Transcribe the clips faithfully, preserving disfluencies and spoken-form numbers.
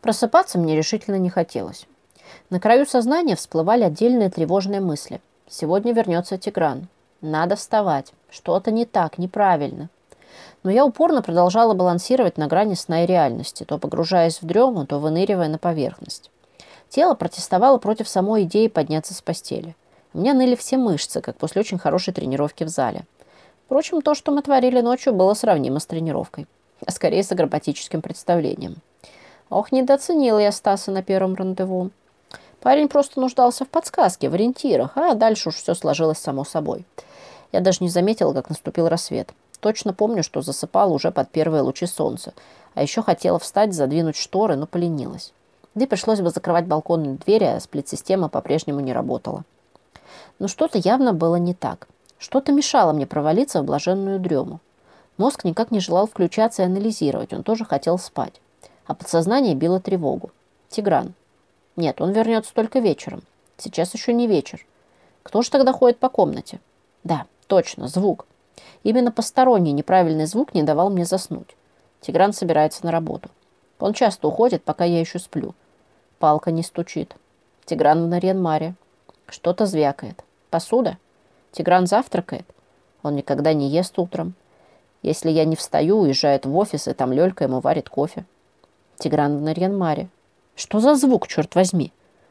Просыпаться мне решительно не хотелось. На краю сознания всплывали отдельные тревожные мысли. Сегодня вернется Тигран. Надо вставать. Что-то не так, неправильно. Но я упорно продолжала балансировать на грани сна и реальности, то погружаясь в дрему, то выныривая на поверхность. Тело протестовало против самой идеи подняться с постели. У меня ныли все мышцы, как после очень хорошей тренировки в зале. Впрочем, то, что мы творили ночью, было сравнимо с тренировкой, а скорее с акробатическим представлением. Ох, недооценила я Стаса на первом рандеву. Парень просто нуждался в подсказке, в ориентирах, а дальше уж все сложилось само собой. Я даже не заметила, как наступил рассвет. Точно помню, что засыпала уже под первые лучи солнца, а еще хотела встать, задвинуть шторы, но поленилась. Да и пришлось бы закрывать балконные двери, а сплит-система по-прежнему не работала. Но что-то явно было не так. Что-то мешало мне провалиться в блаженную дрему. Мозг никак не желал включаться и анализировать, он тоже хотел спать. А подсознание било тревогу. Тигран. Нет, он вернется только вечером. Сейчас еще не вечер. Кто же тогда ходит по комнате? Да, точно, звук. Именно посторонний неправильный звук не давал мне заснуть. Тигран собирается на работу. Он часто уходит, пока я еще сплю. Палка не стучит. Тигран в Нарьян-Маре. Что-то звякает. Посуда? Тигран завтракает. Он никогда не ест утром. Если я не встаю, уезжает в офис, и там Лёлька ему варит кофе. Тигран в Нарьян-Маре. Что за звук, черт возьми?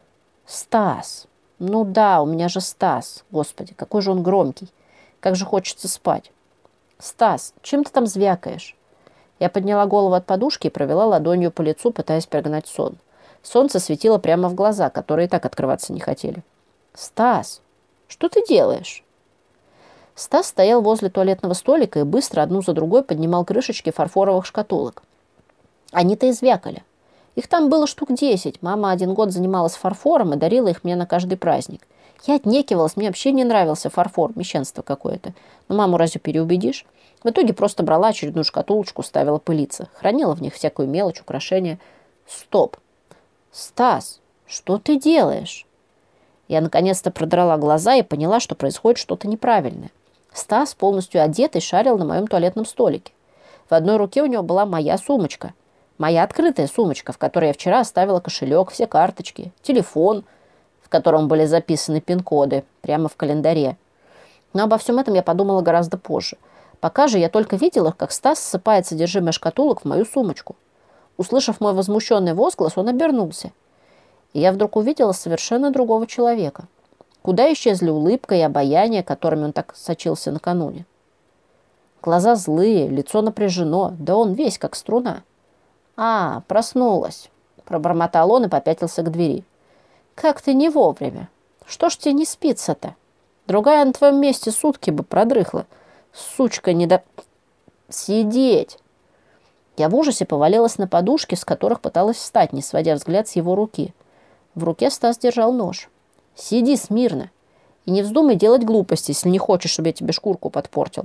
Стас. Ну да, у меня же Стас. Господи, какой же он громкий. Как же хочется спать. Стас, чем ты там звякаешь? Я подняла голову от подушки и провела ладонью по лицу, пытаясь прогнать сон. Солнце светило прямо в глаза, которые и так открываться не хотели. Стас, что ты делаешь? Стас стоял возле туалетного столика и быстро одну за другой поднимал крышечки фарфоровых шкатулок. Они-то и звякали. Их там было штук десять. Мама один год занималась фарфором и дарила их мне на каждый праздник. Я отнекивалась, мне вообще не нравился фарфор, мещанство какое-то. Но маму разве переубедишь? В итоге просто брала очередную шкатулочку, ставила пылиться. Хранила в них всякую мелочь, украшения. Стоп. Стас, что ты делаешь? Я наконец-то продрала глаза и поняла, что происходит что-то неправильное. Стас, полностью одетый, шарил на моем туалетном столике. В одной руке у него была моя сумочка. Моя открытая сумочка, в которой я вчера оставила кошелек, все карточки, телефон, в котором были записаны пин-коды, прямо в календаре. Но обо всем этом я подумала гораздо позже. Пока же я только видела, как Стас ссыпает содержимое шкатулок в мою сумочку. Услышав мой возмущенный возглас, он обернулся. И я вдруг увидела совершенно другого человека. Куда исчезли улыбка и обаяние, которыми он так сочился накануне? Глаза злые, лицо напряжено, да он весь как струна. «А, проснулась», – пробормотал он и попятился к двери. «Как ты не вовремя? Что ж тебе не спится-то? Другая на твоем месте сутки бы продрыхла. Сучка, не до... Сидеть!» Я в ужасе повалилась на подушки, с которых пыталась встать, не сводя взгляд с его руки. В руке Стас держал нож. «Сиди смирно и не вздумай делать глупости, если не хочешь, чтобы я тебе шкурку подпортил.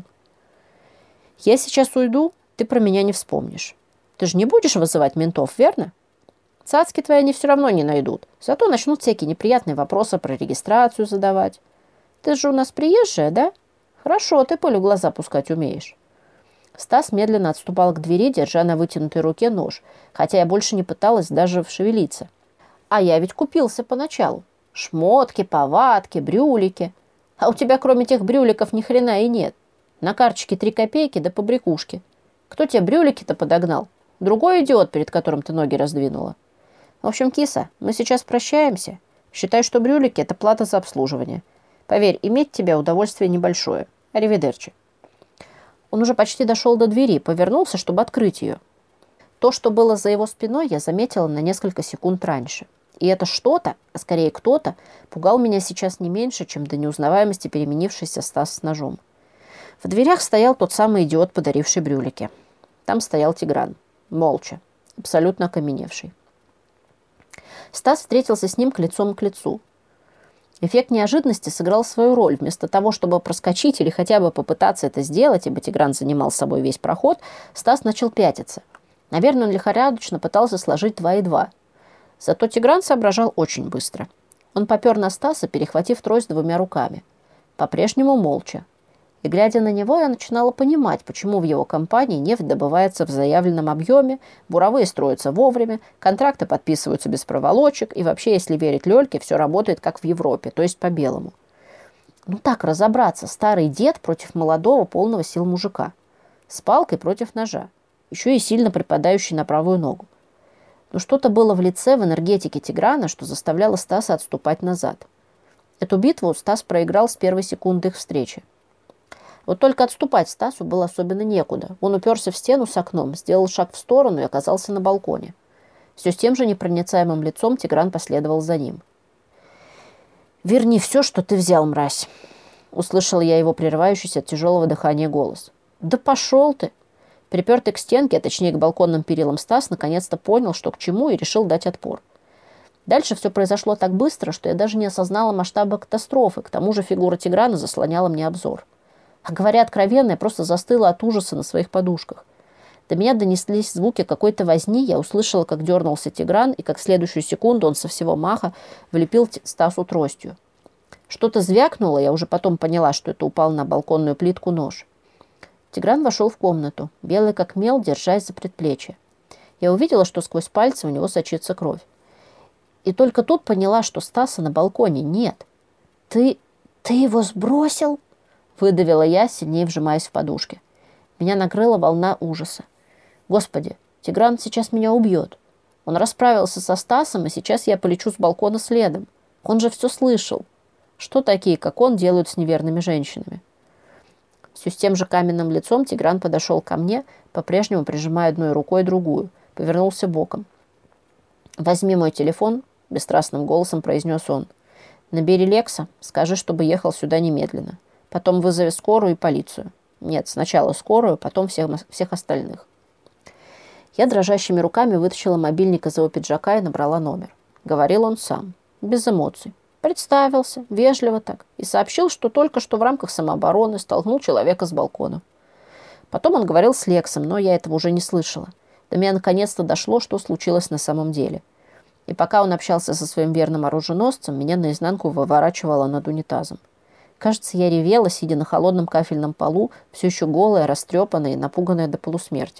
Я сейчас уйду, ты про меня не вспомнишь. Ты же не будешь вызывать ментов, верно? Цацки твои они все равно не найдут. Зато начнут всякие неприятные вопросы про регистрацию задавать. Ты же у нас приезжая, да? Хорошо, ты Полю глаза пускать умеешь». Стас медленно отступал к двери, держа на вытянутой руке нож, хотя я больше не пыталась даже шевелиться. А я ведь купился поначалу. Шмотки, повадки, брюлики. А у тебя кроме тех брюликов ни хрена и нет. На карточке три копейки да побрякушки. Кто тебе брюлики-то подогнал? Другой идиот, перед которым ты ноги раздвинула. В общем, киса, мы сейчас прощаемся. Считай, что брюлики – это плата за обслуживание. Поверь, иметь тебя удовольствие небольшое. Аривидерчи. Он уже почти дошел до двери, повернулся, чтобы открыть ее. То, что было за его спиной, я заметила на несколько секунд раньше. И это что-то, а скорее кто-то, пугал меня сейчас не меньше, чем до неузнаваемости переменившийся Стас с ножом. В дверях стоял тот самый идиот, подаривший брюлики. Там стоял Тигран, молча, абсолютно окаменевший. Стас встретился с ним к лицом к лицу. Эффект неожиданности сыграл свою роль. Вместо того, чтобы проскочить или хотя бы попытаться это сделать, ибо Тигран занимал с собой весь проход, Стас начал пятиться. Наверное, он лихорадочно пытался сложить два и два. Зато Тигран соображал очень быстро. Он попер на Стаса, перехватив трость двумя руками. По-прежнему молча. И, глядя на него, я начинала понимать, почему в его компании нефть добывается в заявленном объеме, буровые строятся вовремя, контракты подписываются без проволочек, и вообще, если верить Лёльке, все работает как в Европе, то есть по-белому. Ну так разобраться, старый дед против молодого, полного сил мужика. С палкой против ножа. Еще и сильно припадающий на правую ногу. Но что-то было в лице, в энергетике Тиграна, что заставляло Стаса отступать назад. Эту битву Стас проиграл с первой секунды их встречи. Вот только отступать Стасу было особенно некуда. Он уперся в стену с окном, сделал шаг в сторону и оказался на балконе. Все с тем же непроницаемым лицом Тигран последовал за ним. «Верни все, что ты взял, мразь!» Услышала я его прерывающийся от тяжелого дыхания голос. «Да пошел ты!» Припертый к стенке, а точнее к балконным перилам Стас, наконец-то понял, что к чему, и решил дать отпор. Дальше все произошло так быстро, что я даже не осознала масштаба катастрофы. К тому же фигура Тиграна заслоняла мне обзор. А говоря откровенно, я просто застыла от ужаса на своих подушках. До меня донеслись звуки какой-то возни, я услышала, как дернулся Тигран, и как в следующую секунду он со всего маха влепил Стасу тростью. Что-то звякнуло, я уже потом поняла, что это упал на балконную плитку нож. Тигран вошел в комнату, белый как мел, держась за предплечье. Я увидела, что сквозь пальцы у него сочится кровь. И только тут поняла, что Стаса на балконе нет. «Ты... ты его сбросил?» — выдавила я, сильнее вжимаясь в подушки. Меня накрыла волна ужаса. «Господи, Тигран сейчас меня убьет. Он расправился со Стасом, и сейчас я полечу с балкона следом. Он же все слышал. Что такие, как он, делают с неверными женщинами?» Все с тем же каменным лицом Тигран подошел ко мне, по-прежнему прижимая одной рукой другую, повернулся боком. «Возьми мой телефон», — бесстрастным голосом произнес он. «Набери Лекса, скажи, чтобы ехал сюда немедленно. Потом вызови скорую и полицию. Нет, сначала скорую, потом всех, всех остальных». Я дрожащими руками вытащила мобильник из его пиджака и набрала номер. Говорил он сам, без эмоций. Представился, вежливо так, и сообщил, что только что в рамках самообороны столкнул человека с балкона. Потом он говорил с Лексом, но я этого уже не слышала. До меня наконец-то дошло, что случилось на самом деле. И пока он общался со своим верным оруженосцем, меня наизнанку выворачивало над унитазом. Кажется, я ревела, сидя на холодном кафельном полу, все еще голая, растрепанная и напуганная до полусмерти.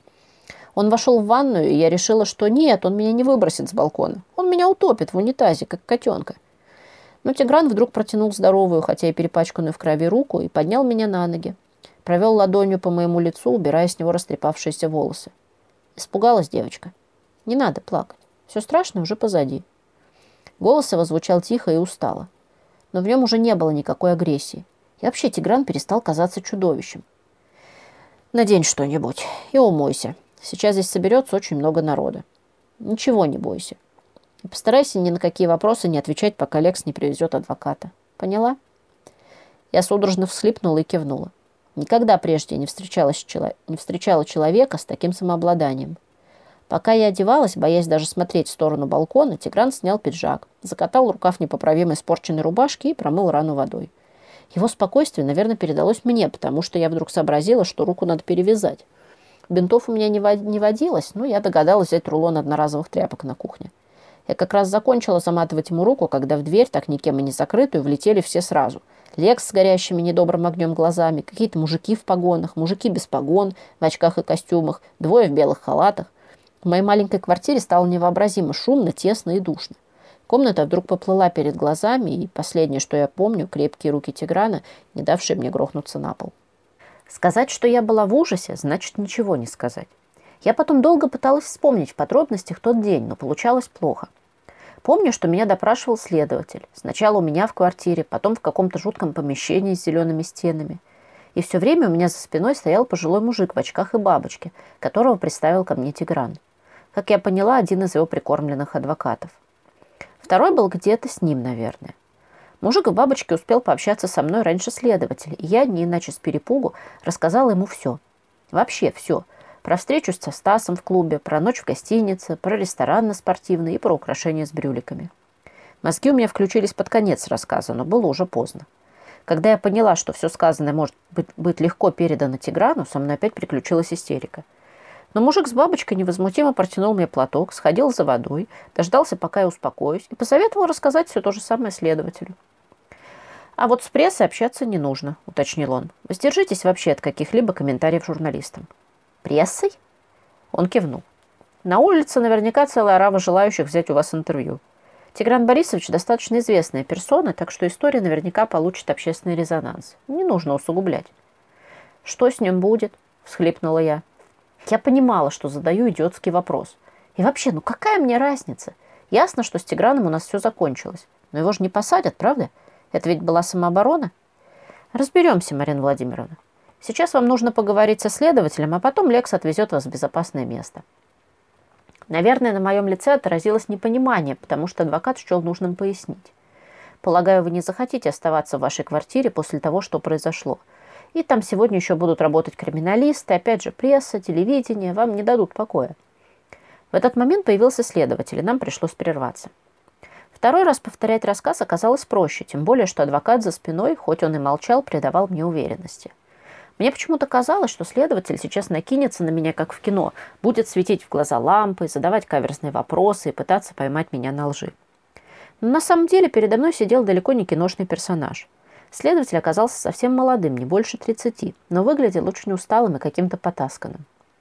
Он вошел в ванную, и я решила, что нет, он меня не выбросит с балкона. Он меня утопит в унитазе, как котенка. Но Тигран вдруг протянул здоровую, хотя и перепачканную в крови руку, и поднял меня на ноги. Провел ладонью по моему лицу, убирая с него растрепавшиеся волосы. Испугалась девочка. Не надо плакать. Все страшное уже позади. Голос его звучал тихо и устало. Но в нем уже не было никакой агрессии. И вообще Тигран перестал казаться чудовищем. «Надень что-нибудь и умойся. Сейчас здесь соберется очень много народа. Ничего не бойся. И постарайся ни на какие вопросы не отвечать, пока Лекс не привезет адвоката. Поняла?» Я судорожно всхлипнула и кивнула. Никогда прежде не встречала, не встречала человека с таким самообладанием. Пока я одевалась, боясь даже смотреть в сторону балкона, Тигран снял пиджак, закатал рукав непоправимо испорченной рубашки и промыл рану водой. Его спокойствие, наверное, передалось мне, потому что я вдруг сообразила, что руку надо перевязать. Бинтов у меня не водилось, но я догадалась взять рулон одноразовых тряпок на кухне. Я как раз закончила заматывать ему руку, когда в дверь, так никем и не закрытую, влетели все сразу. Лекс с горящими недобрым огнем глазами, какие-то мужики в погонах, мужики без погон, в очках и костюмах, двое в белых халатах. В моей маленькой квартире стало невообразимо шумно, тесно и душно. Комната вдруг поплыла перед глазами, и последнее, что я помню, крепкие руки Тиграна, не давшие мне грохнуться на пол. Сказать, что я была в ужасе, значит ничего не сказать. Я потом долго пыталась вспомнить в подробностях тот день, но получалось плохо. Помню, что меня допрашивал следователь. Сначала у меня в квартире, потом в каком-то жутком помещении с зелеными стенами. И все время у меня за спиной стоял пожилой мужик в очках и бабочке, которого представил ко мне Тигран. Как я поняла, один из его прикормленных адвокатов. Второй был где-то с ним, наверное. Мужик в бабочке успел пообщаться со мной раньше следователя, и я, не иначе с перепугу, рассказала ему все. Вообще все. Про встречу со Стасом в клубе, про ночь в гостинице, про ресторан на Спортивной и про украшения с брюликами. Мозги у меня включились под конец рассказа, но было уже поздно. Когда я поняла, что все сказанное может быть, быть легко передано Тиграну, со мной опять приключилась истерика. Но мужик с бабочкой невозмутимо протянул мне платок, сходил за водой, дождался, пока я успокоюсь, и посоветовал рассказать все то же самое следователю. «А вот с прессой общаться не нужно», — уточнил он. «Воздержитесь вообще от каких-либо комментариев журналистам». «Прессой?» Он кивнул. «На улице наверняка целая орава желающих взять у вас интервью. Тигран Борисович достаточно известная персона, так что история наверняка получит общественный резонанс. Не нужно усугублять». «Что с ним будет?» — всхлипнула я. Я понимала, что задаю идиотский вопрос. И вообще, ну какая мне разница? Ясно, что с Тиграном у нас все закончилось. Но его же не посадят, правда? Это ведь была самооборона. Разберемся, Марина Владимировна. Сейчас вам нужно поговорить со следователем, а потом Лекс отвезет вас в безопасное место. Наверное, на моем лице отразилось непонимание, потому что адвокат счел нужным пояснить. Полагаю, вы не захотите оставаться в вашей квартире после того, что произошло. И там сегодня еще будут работать криминалисты, опять же пресса, телевидение, вам не дадут покоя. В этот момент появился следователь, и нам пришлось прерваться. Второй раз повторять рассказ оказалось проще, тем более, что адвокат за спиной, хоть он и молчал, придавал мне уверенности. Мне почему-то казалось, что следователь сейчас накинется на меня, как в кино, будет светить в глаза лампой, задавать каверзные вопросы и пытаться поймать меня на лжи. Но на самом деле передо мной сидел далеко не киношный персонаж. Следователь оказался совсем молодым, не больше тридцати, но выглядел очень усталым и каким-то потасканным.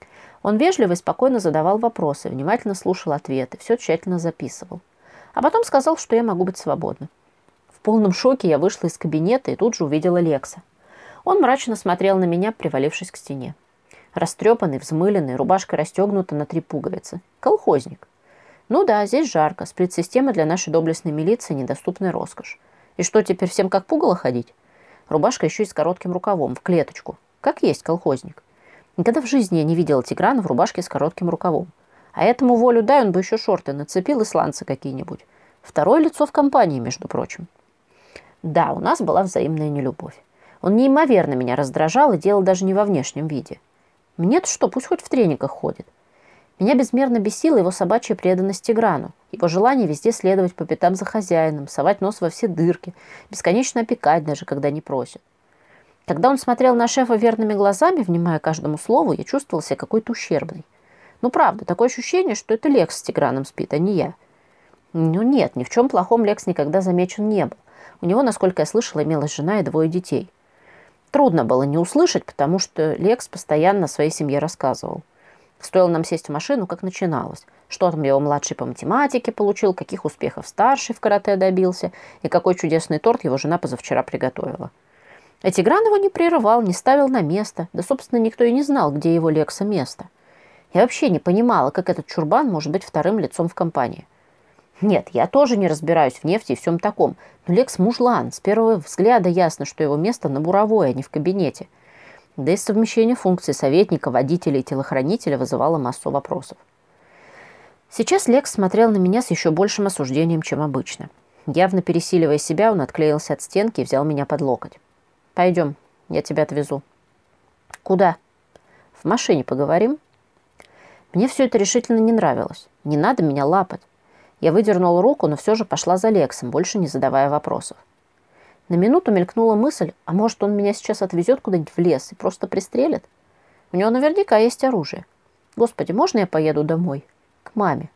Он вежливо и спокойно задавал вопросы, внимательно слушал ответы, все тщательно записывал. А потом сказал, что я могу быть свободна. В полном шоке я вышла из кабинета и тут же увидела Лекса. Он мрачно смотрел на меня, привалившись к стене. Растрепанный, взмыленный, рубашка расстегнута на три пуговицы. Колхозник. Ну да, здесь жарко, сплит-система для нашей доблестной милиции недоступная роскошь. И что, теперь всем как пугало ходить? Рубашка еще и с коротким рукавом, в клеточку. Как есть колхозник. Никогда в жизни я не видела Тиграна в рубашке с коротким рукавом. А этому волю дай, он бы еще шорты нацепил и сланцы какие-нибудь. Второе лицо в компании, между прочим. Да, у нас была взаимная нелюбовь. Он неимоверно меня раздражал и делал даже не во внешнем виде. Мне-то что, пусть хоть в трениках ходит. Меня безмерно бесила его собачья преданность Тиграну, его желание везде следовать по пятам за хозяином, совать нос во все дырки, бесконечно опекать, даже когда не просит. Когда он смотрел на шефа верными глазами, внимая каждому слову, я чувствовала себя какой-то ущербной. Ну, правда, такое ощущение, что это Лекс с Тиграном спит, а не я. Ну, нет, ни в чем плохом Лекс никогда замечен не был. У него, насколько я слышала, имелась жена и двое детей. Трудно было не услышать, потому что Лекс постоянно о своей семье рассказывал. Стоило нам сесть в машину, как начиналось. Что там его младший по математике получил, каких успехов старший в карате добился, и какой чудесный торт его жена позавчера приготовила. А Тигран его не прерывал, не ставил на место. Да, собственно, никто и не знал, где его Лекса место. Я вообще не понимала, как этот чурбан может быть вторым лицом в компании. Нет, я тоже не разбираюсь в нефти и всем таком. Но Лекс мужлан. С первого взгляда ясно, что его место на буровой, а не в кабинете. Да и совмещение функций советника, водителя и телохранителя вызывало массу вопросов. Сейчас Лекс смотрел на меня с еще большим осуждением, чем обычно. Явно пересиливая себя, он отклеился от стенки и взял меня под локоть. «Пойдем, я тебя отвезу». «Куда?» «В машине поговорим». Мне все это решительно не нравилось. Не надо меня лапать. Я выдернула руку, но все же пошла за Лексом, больше не задавая вопросов. На минуту мелькнула мысль, а может, он меня сейчас отвезет куда-нибудь в лес и просто пристрелит? У него наверняка есть оружие. Господи, можно я поеду домой? К маме.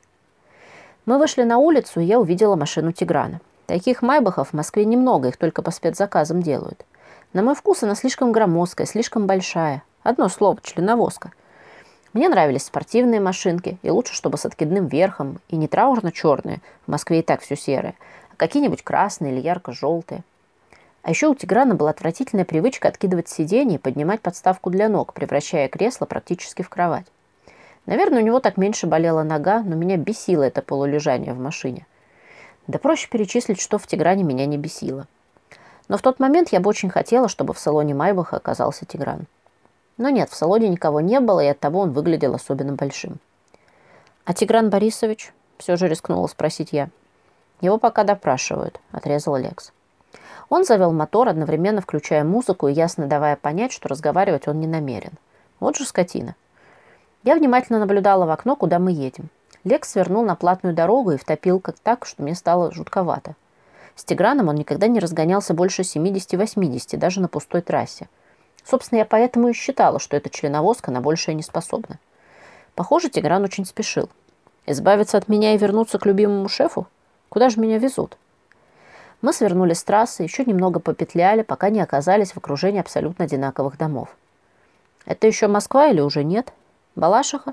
Мы вышли на улицу, и я увидела машину Тиграна. Таких майбахов в Москве немного, их только по спецзаказам делают. На мой вкус она слишком громоздкая, слишком большая. Одно слово – членовозка. Мне нравились спортивные машинки, и лучше, чтобы с откидным верхом, и не траурно-черные, в Москве и так все серое, а какие-нибудь красные или ярко-желтые. А еще у Тиграна была отвратительная привычка откидывать сиденье и поднимать подставку для ног, превращая кресло практически в кровать. Наверное, у него так меньше болела нога, но меня бесило это полулежание в машине. Да проще перечислить, что в Тигране меня не бесило. Но в тот момент я бы очень хотела, чтобы в салоне Майбаха оказался Тигран. Но нет, в салоне никого не было, и оттого он выглядел особенно большим. «А Тигран Борисович?» – все же рискнула спросить я. «Его пока допрашивают», – отрезал Лекс. Он завел мотор, одновременно включая музыку и ясно давая понять, что разговаривать он не намерен. Вот же скотина. Я внимательно наблюдала в окно, куда мы едем. Лекс свернул на платную дорогу и втопил как так, что мне стало жутковато. С Тиграном он никогда не разгонялся больше семидесяти-восьмидесяти, даже на пустой трассе. Собственно, я поэтому и считала, что эта членовозка на большее не способна. Похоже, Тигран очень спешил. Избавиться от меня и вернуться к любимому шефу? Куда же меня везут? Мы свернули с трассы, еще немного попетляли, пока не оказались в окружении абсолютно одинаковых домов. Это еще Москва или уже нет? Балашиха?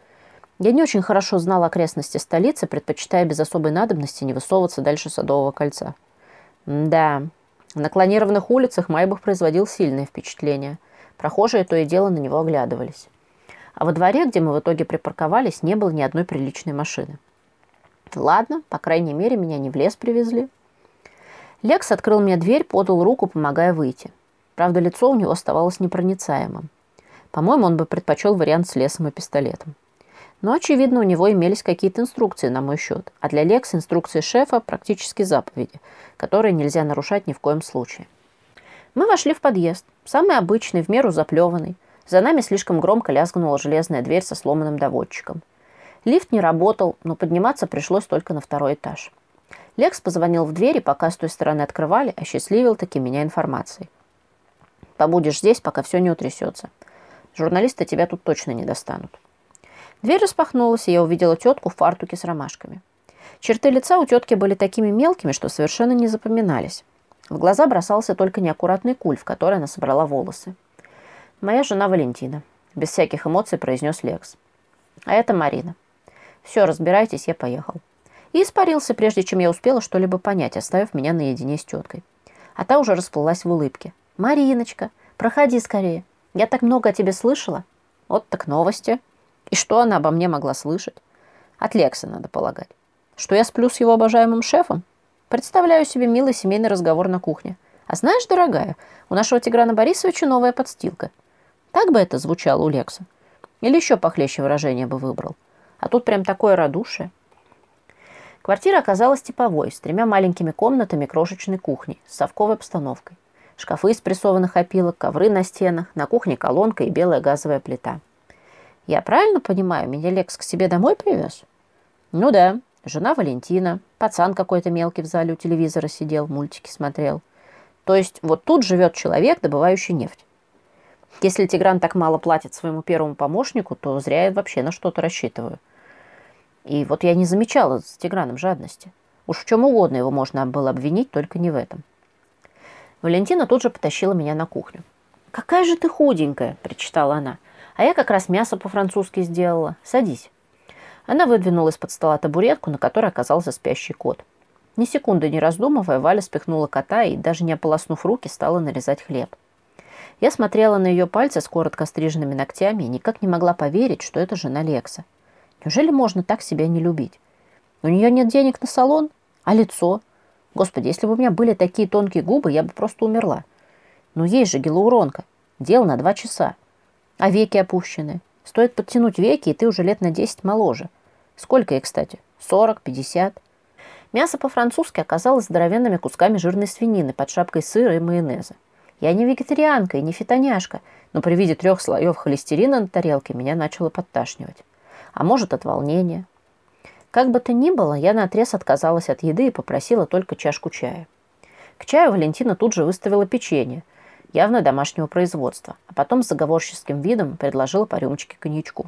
Я не очень хорошо знала окрестности столицы, предпочитая без особой надобности не высовываться дальше Садового кольца. Да, на клонированных улицах Майбах производил сильное впечатление. Прохожие то и дело на него оглядывались. А во дворе, где мы в итоге припарковались, не было ни одной приличной машины. Ладно, по крайней мере, меня не в лес привезли. Лекс открыл мне дверь, подал руку, помогая выйти. Правда, лицо у него оставалось непроницаемым. По-моему, он бы предпочел вариант с лесом и пистолетом. Но, очевидно, у него имелись какие-то инструкции на мой счет, а для Лекса инструкции шефа практически заповеди, которые нельзя нарушать ни в коем случае. Мы вошли в подъезд, самый обычный, в меру заплеванный. За нами слишком громко лязгнула железная дверь со сломанным доводчиком. Лифт не работал, но подниматься пришлось только на второй этаж. Лекс позвонил в дверь, и пока с той стороны открывали, осчастливил таки меня информацией. «Побудешь здесь, пока все не утрясется. Журналисты тебя тут точно не достанут». Дверь распахнулась, и я увидела тетку в фартуке с ромашками. Черты лица у тетки были такими мелкими, что совершенно не запоминались. В глаза бросался только неаккуратный куль, в который она собрала волосы. «Моя жена Валентина», – без всяких эмоций произнес Лекс. «А это Марина. Все, разбирайтесь, я поехал». И испарился, прежде чем я успела что-либо понять, оставив меня наедине с теткой. А та уже расплылась в улыбке. «Мариночка, проходи скорее. Я так много о тебе слышала». Вот так новости. И что она обо мне могла слышать? От Лекса, надо полагать. Что я сплю с его обожаемым шефом? Представляю себе милый семейный разговор на кухне. А знаешь, дорогая, у нашего Тиграна Борисовича новая подстилка. Так бы это звучало у Лекса. Или еще похлеще выражение бы выбрал. А тут прям такое радушие. Квартира оказалась типовой, с тремя маленькими комнатами крошечной кухней, с совковой обстановкой. Шкафы из прессованных опилок, ковры на стенах, на кухне колонка и белая газовая плита. Я правильно понимаю, меня Лекс к себе домой привез? Ну да, жена Валентина, пацан какой-то мелкий в зале у телевизора сидел, мультики смотрел. То есть вот тут живет человек, добывающий нефть. Если Тигран так мало платит своему первому помощнику, то зря я вообще на что-то рассчитываю. И вот я не замечала с Тиграном жадности. Уж в чем угодно его можно было обвинить, только не в этом. Валентина тут же потащила меня на кухню. «Какая же ты худенькая!» – причитала она. «А я как раз мясо по-французски сделала. Садись». Она выдвинула из-под стола табуретку, на которой оказался спящий кот. Ни секунды не раздумывая, Валя спихнула кота и, даже не ополоснув руки, стала нарезать хлеб. Я смотрела на ее пальцы с коротко стриженными ногтями и никак не могла поверить, что это жена Лекса. Неужели можно так себя не любить? У нее нет денег на салон? А лицо? Господи, если бы у меня были такие тонкие губы, я бы просто умерла. Но есть же гиалуронка. Дело на два часа. А веки опущены. Стоит подтянуть веки, и ты уже лет на десять моложе. Сколько ей, кстати? Сорок, пятьдесят. Мясо по-французски оказалось здоровенными кусками жирной свинины под шапкой сыра и майонеза. Я не вегетарианка и не фитоняшка, но при виде трех слоев холестерина на тарелке меня начало подташнивать. А может, от волнения. Как бы то ни было, я наотрез отказалась от еды и попросила только чашку чая. К чаю Валентина тут же выставила печенье, явно домашнего производства, а потом с заговорческим видом предложила по рюмочке коньячку.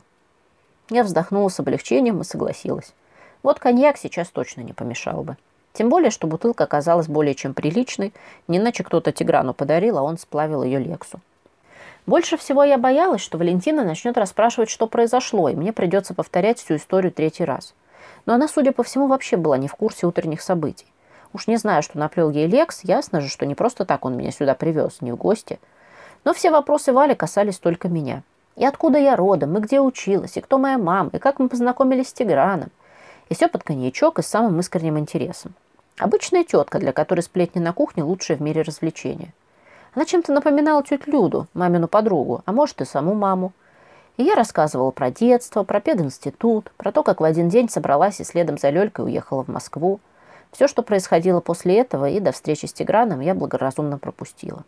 Я вздохнула с облегчением и согласилась. Вот коньяк сейчас точно не помешал бы. Тем более, что бутылка оказалась более чем приличной, не иначе кто-то Тиграну подарил, а он сплавил ее Лексу. Больше всего я боялась, что Валентина начнет расспрашивать, что произошло, и мне придется повторять всю историю третий раз. Но она, судя по всему, вообще была не в курсе утренних событий. Уж не знаю, что наплел ей Лекс, ясно же, что не просто так он меня сюда привез, не в гости. Но все вопросы Вали касались только меня. И откуда я родом, и где училась, и кто моя мама, и как мы познакомились с Тиграном. И все под коньячок и с самым искренним интересом. Обычная тетка, для которой сплетни на кухне лучшее в мире развлечение. Она чем-то напоминала тетю Люду, мамину подругу, а может и саму маму. И я рассказывала про детство, про пединститут, про то, как в один день собралась и следом за Лёлькой уехала в Москву. Все, что происходило после этого и до встречи с Тиграном, я благоразумно пропустила.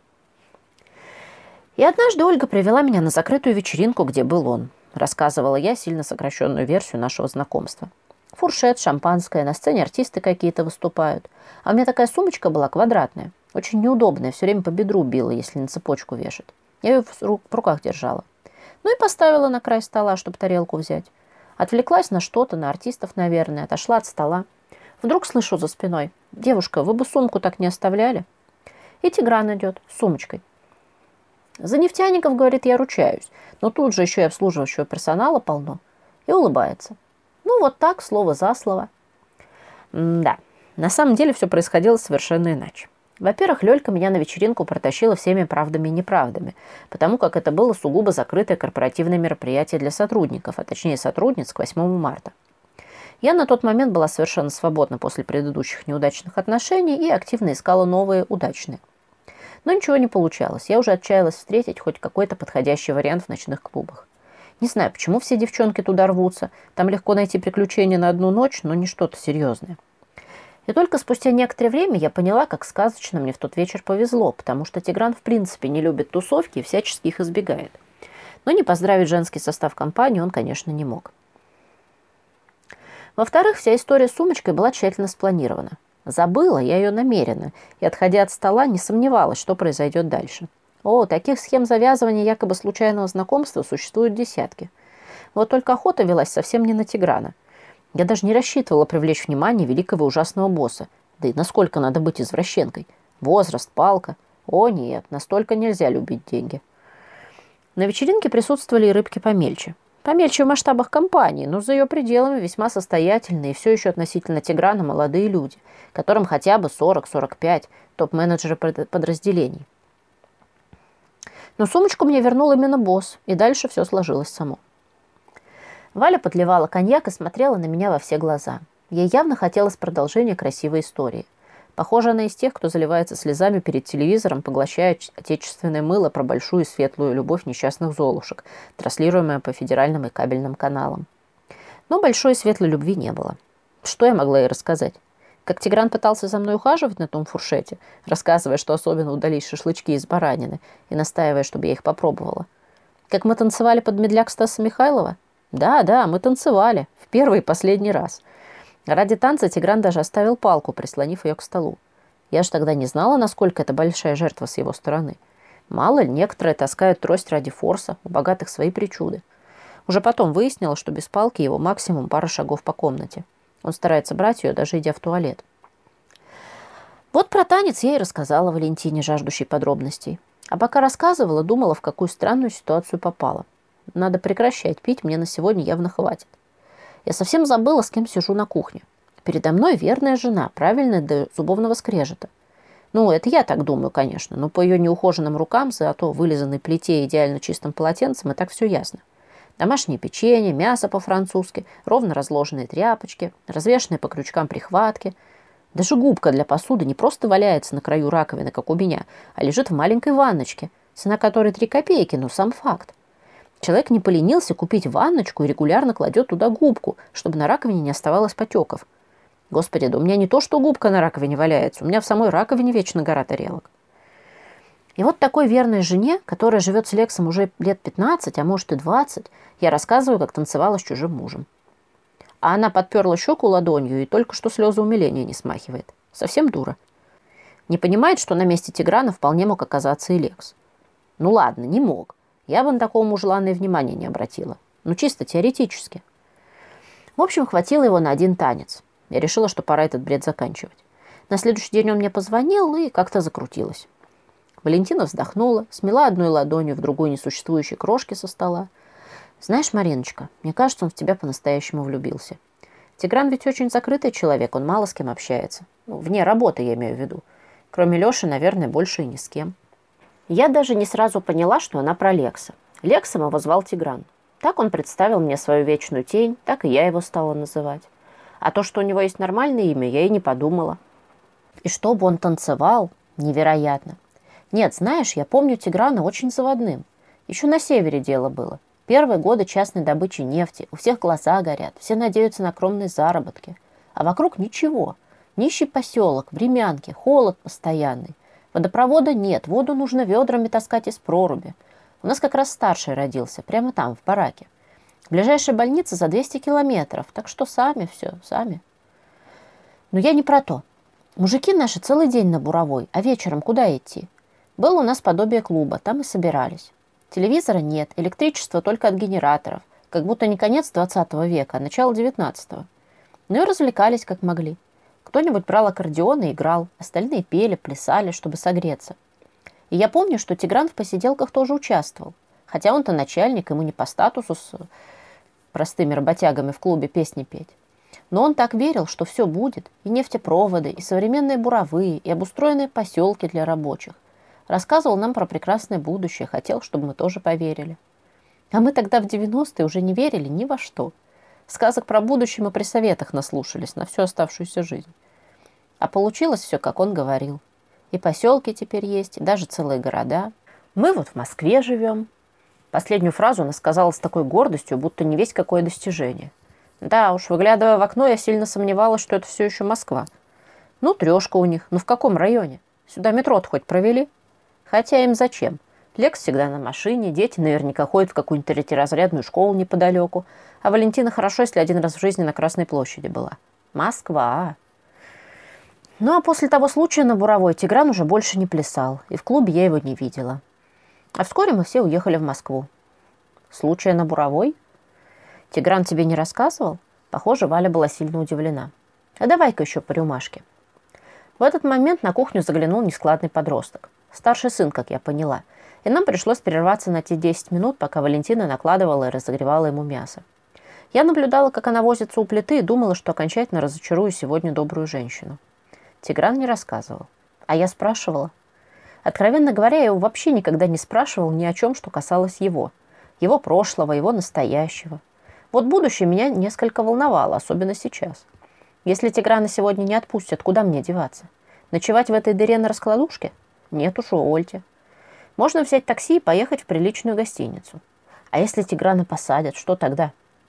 И однажды Ольга привела меня на закрытую вечеринку, где был он. Рассказывала я сильно сокращенную версию нашего знакомства. Фуршет, шампанское, на сцене артисты какие-то выступают. А у меня такая сумочка была квадратная, очень неудобная, все время по бедру била, если на цепочку вешать. Я ее в руках держала. Ну и поставила на край стола, чтобы тарелку взять. Отвлеклась на что-то, на артистов, наверное, отошла от стола. Вдруг слышу за спиной: Девушка, вы бы сумку так не оставляли? И Тигран идет с сумочкой. За нефтяников, говорит, я ручаюсь. Но тут же еще и обслуживающего персонала полно. И улыбается. Ну, вот так, слово за слово. М-да, на самом деле все происходило совершенно иначе. Во-первых, Лёлька меня на вечеринку протащила всеми правдами и неправдами, потому как это было сугубо закрытое корпоративное мероприятие для сотрудников, а точнее сотрудниц к восьмому марта. Я на тот момент была совершенно свободна после предыдущих неудачных отношений и активно искала новые удачные. Но ничего не получалось. Я уже отчаялась встретить хоть какой-то подходящий вариант в ночных клубах. Не знаю, почему все девчонки туда рвутся. Там легко найти приключения на одну ночь, но не что-то серьезное. И только спустя некоторое время я поняла, как сказочно мне в тот вечер повезло, потому что Тигран в принципе не любит тусовки и всячески их избегает. Но не поздравить женский состав компании он, конечно, не мог. Во-вторых, вся история с сумочкой была тщательно спланирована. Забыла я ее намеренно, и, отходя от стола, не сомневалась, что произойдет дальше. О, таких схем завязывания якобы случайного знакомства существуют десятки. Вот только охота велась совсем не на Тиграна. Я даже не рассчитывала привлечь внимание великого ужасного босса. Да и насколько надо быть извращенкой? Возраст, палка. О нет, настолько нельзя любить деньги. На вечеринке присутствовали и рыбки помельче. Помельче в масштабах компании, но за ее пределами весьма состоятельные и все еще относительно Тиграна молодые люди, которым хотя бы сорок-сорок пять, топ-менеджеры подразделений. Но сумочку мне вернул именно босс, и дальше все сложилось само. Валя подливала коньяк и смотрела на меня во все глаза. Ей явно хотелось продолжения красивой истории. Похоже, она из тех, кто заливается слезами перед телевизором, поглощая отечественное мыло про большую и светлую любовь несчастных золушек, транслируемое по федеральным и кабельным каналам. Но большой и светлой любви не было. Что я могла ей рассказать? Как Тигран пытался за мной ухаживать на том фуршете, рассказывая, что особенно удались шашлычки из баранины, и настаивая, чтобы я их попробовала. Как мы танцевали под медляк Стаса Михайлова? Да, да, мы танцевали. В первый и последний раз. Ради танца Тигран даже оставил палку, прислонив ее к столу. Я же тогда не знала, насколько это большая жертва с его стороны. Мало ли, некоторые таскают трость ради форса, у богатых свои причуды. Уже потом выяснила, что без палки его максимум пара шагов по комнате. Он старается брать ее, даже идя в туалет. Вот про танец я и рассказала Валентине, жаждущей подробностей. А пока рассказывала, думала, в какую странную ситуацию попала. Надо прекращать пить, мне на сегодня явно хватит. Я совсем забыла, с кем сижу на кухне. Передо мной верная жена, правильная до зубовного скрежета. Ну, это я так думаю, конечно, но по ее неухоженным рукам, зато вылизанной плите и идеально чистым полотенцем, и так все ясно. Домашнее печенье, мясо по-французски, ровно разложенные тряпочки, развешанные по крючкам прихватки. Даже губка для посуды не просто валяется на краю раковины, как у меня, а лежит в маленькой ванночке, цена которой три копейки, но сам факт. Человек не поленился купить ванночку и регулярно кладет туда губку, чтобы на раковине не оставалось потеков. Господи, да у меня не то, что губка на раковине валяется, у меня в самой раковине вечно гора тарелок. И вот такой верной жене, которая живет с Лексом уже лет пятнадцать, а может и двадцать, я рассказываю, как танцевала с чужим мужем. А она подперла щеку ладонью и только что слезы умиления не смахивает. Совсем дура. Не понимает, что на месте Тиграна вполне мог оказаться и Лекс. Ну ладно, не мог. Я бы на такого мужлана и внимания не обратила. Ну, чисто теоретически. В общем, хватило его на один танец. Я решила, что пора этот бред заканчивать. На следующий день он мне позвонил и как-то закрутилось. Валентина вздохнула, смела одной ладонью в другую несуществующие крошки со стола. Знаешь, Мариночка, мне кажется, он в тебя по-настоящему влюбился. Тигран ведь очень закрытый человек, он мало с кем общается. Ну, вне работы, я имею в виду. Кроме Леши, наверное, больше и ни с кем. Я даже не сразу поняла, что она про Лекса. Лексом его звал Тигран. Так он представил мне свою вечную тень, так и я его стала называть. А то, что у него есть нормальное имя, я и не подумала. И чтобы он танцевал, невероятно. Нет, знаешь, я помню Тиграна очень заводным. Еще на севере дело было. Первые годы частной добычи нефти, у всех глаза горят, все надеются на скромные заработки. А вокруг ничего. Нищий поселок, времянки, холод постоянный. Водопровода нет, воду нужно ведрами таскать из проруби. У нас как раз старший родился, прямо там, в бараке. Ближайшая больница за двести километров, так что сами все, сами. Но я не про то. Мужики наши целый день на буровой, а вечером куда идти? Было у нас подобие клуба, там и собирались. Телевизора нет, электричество только от генераторов, как будто не конец двадцатого века, а начало девятнадцатого. Ну и развлекались как могли. Кто-нибудь брал аккордеон и играл, остальные пели, плясали, чтобы согреться. И я помню, что Тигран в посиделках тоже участвовал. Хотя он-то начальник, ему не по статусу с простыми работягами в клубе песни петь. Но он так верил, что все будет, и нефтепроводы, и современные буровые, и обустроенные поселки для рабочих. Рассказывал нам про прекрасное будущее, хотел, чтобы мы тоже поверили. А мы тогда в девяностые уже не верили ни во что. Сказок про будущее мы при советах наслушались на всю оставшуюся жизнь. А получилось все, как он говорил. И поселки теперь есть, и даже целые города. Мы вот в Москве живем. Последнюю фразу она сказала с такой гордостью, будто не весть какое достижение. Да уж, выглядывая в окно, я сильно сомневалась, что это все еще Москва. Ну, трешка у них. Ну, в каком районе? Сюда метро-то хоть провели? Хотя им зачем? Лекс всегда на машине, дети наверняка ходят в какую-нибудь третьеразрядную школу неподалеку. А Валентина хорошо, если один раз в жизни на Красной площади была. Москва. Ну, а после того случая на Буровой Тигран уже больше не плясал, и в клубе я его не видела. А вскоре мы все уехали в Москву. Случая на Буровой? Тигран тебе не рассказывал? Похоже, Валя была сильно удивлена. А давай-ка еще по рюмашке. В этот момент на кухню заглянул нескладный подросток. Старший сын, как я поняла. И нам пришлось прерваться на те десять минут, пока Валентина накладывала и разогревала ему мясо. Я наблюдала, как она возится у плиты, и думала, что окончательно разочарую сегодня добрую женщину. Тигран не рассказывал. А я спрашивала. Откровенно говоря, я его вообще никогда не спрашивал ни о чем, что касалось его. Его прошлого, его настоящего. Вот будущее меня несколько волновало, особенно сейчас. Если Тиграна сегодня не отпустят, куда мне деваться? Ночевать в этой дыре на раскладушке? Нет уж, увольте. Можно взять такси и поехать в приличную гостиницу. А если Тиграна посадят, что тогда?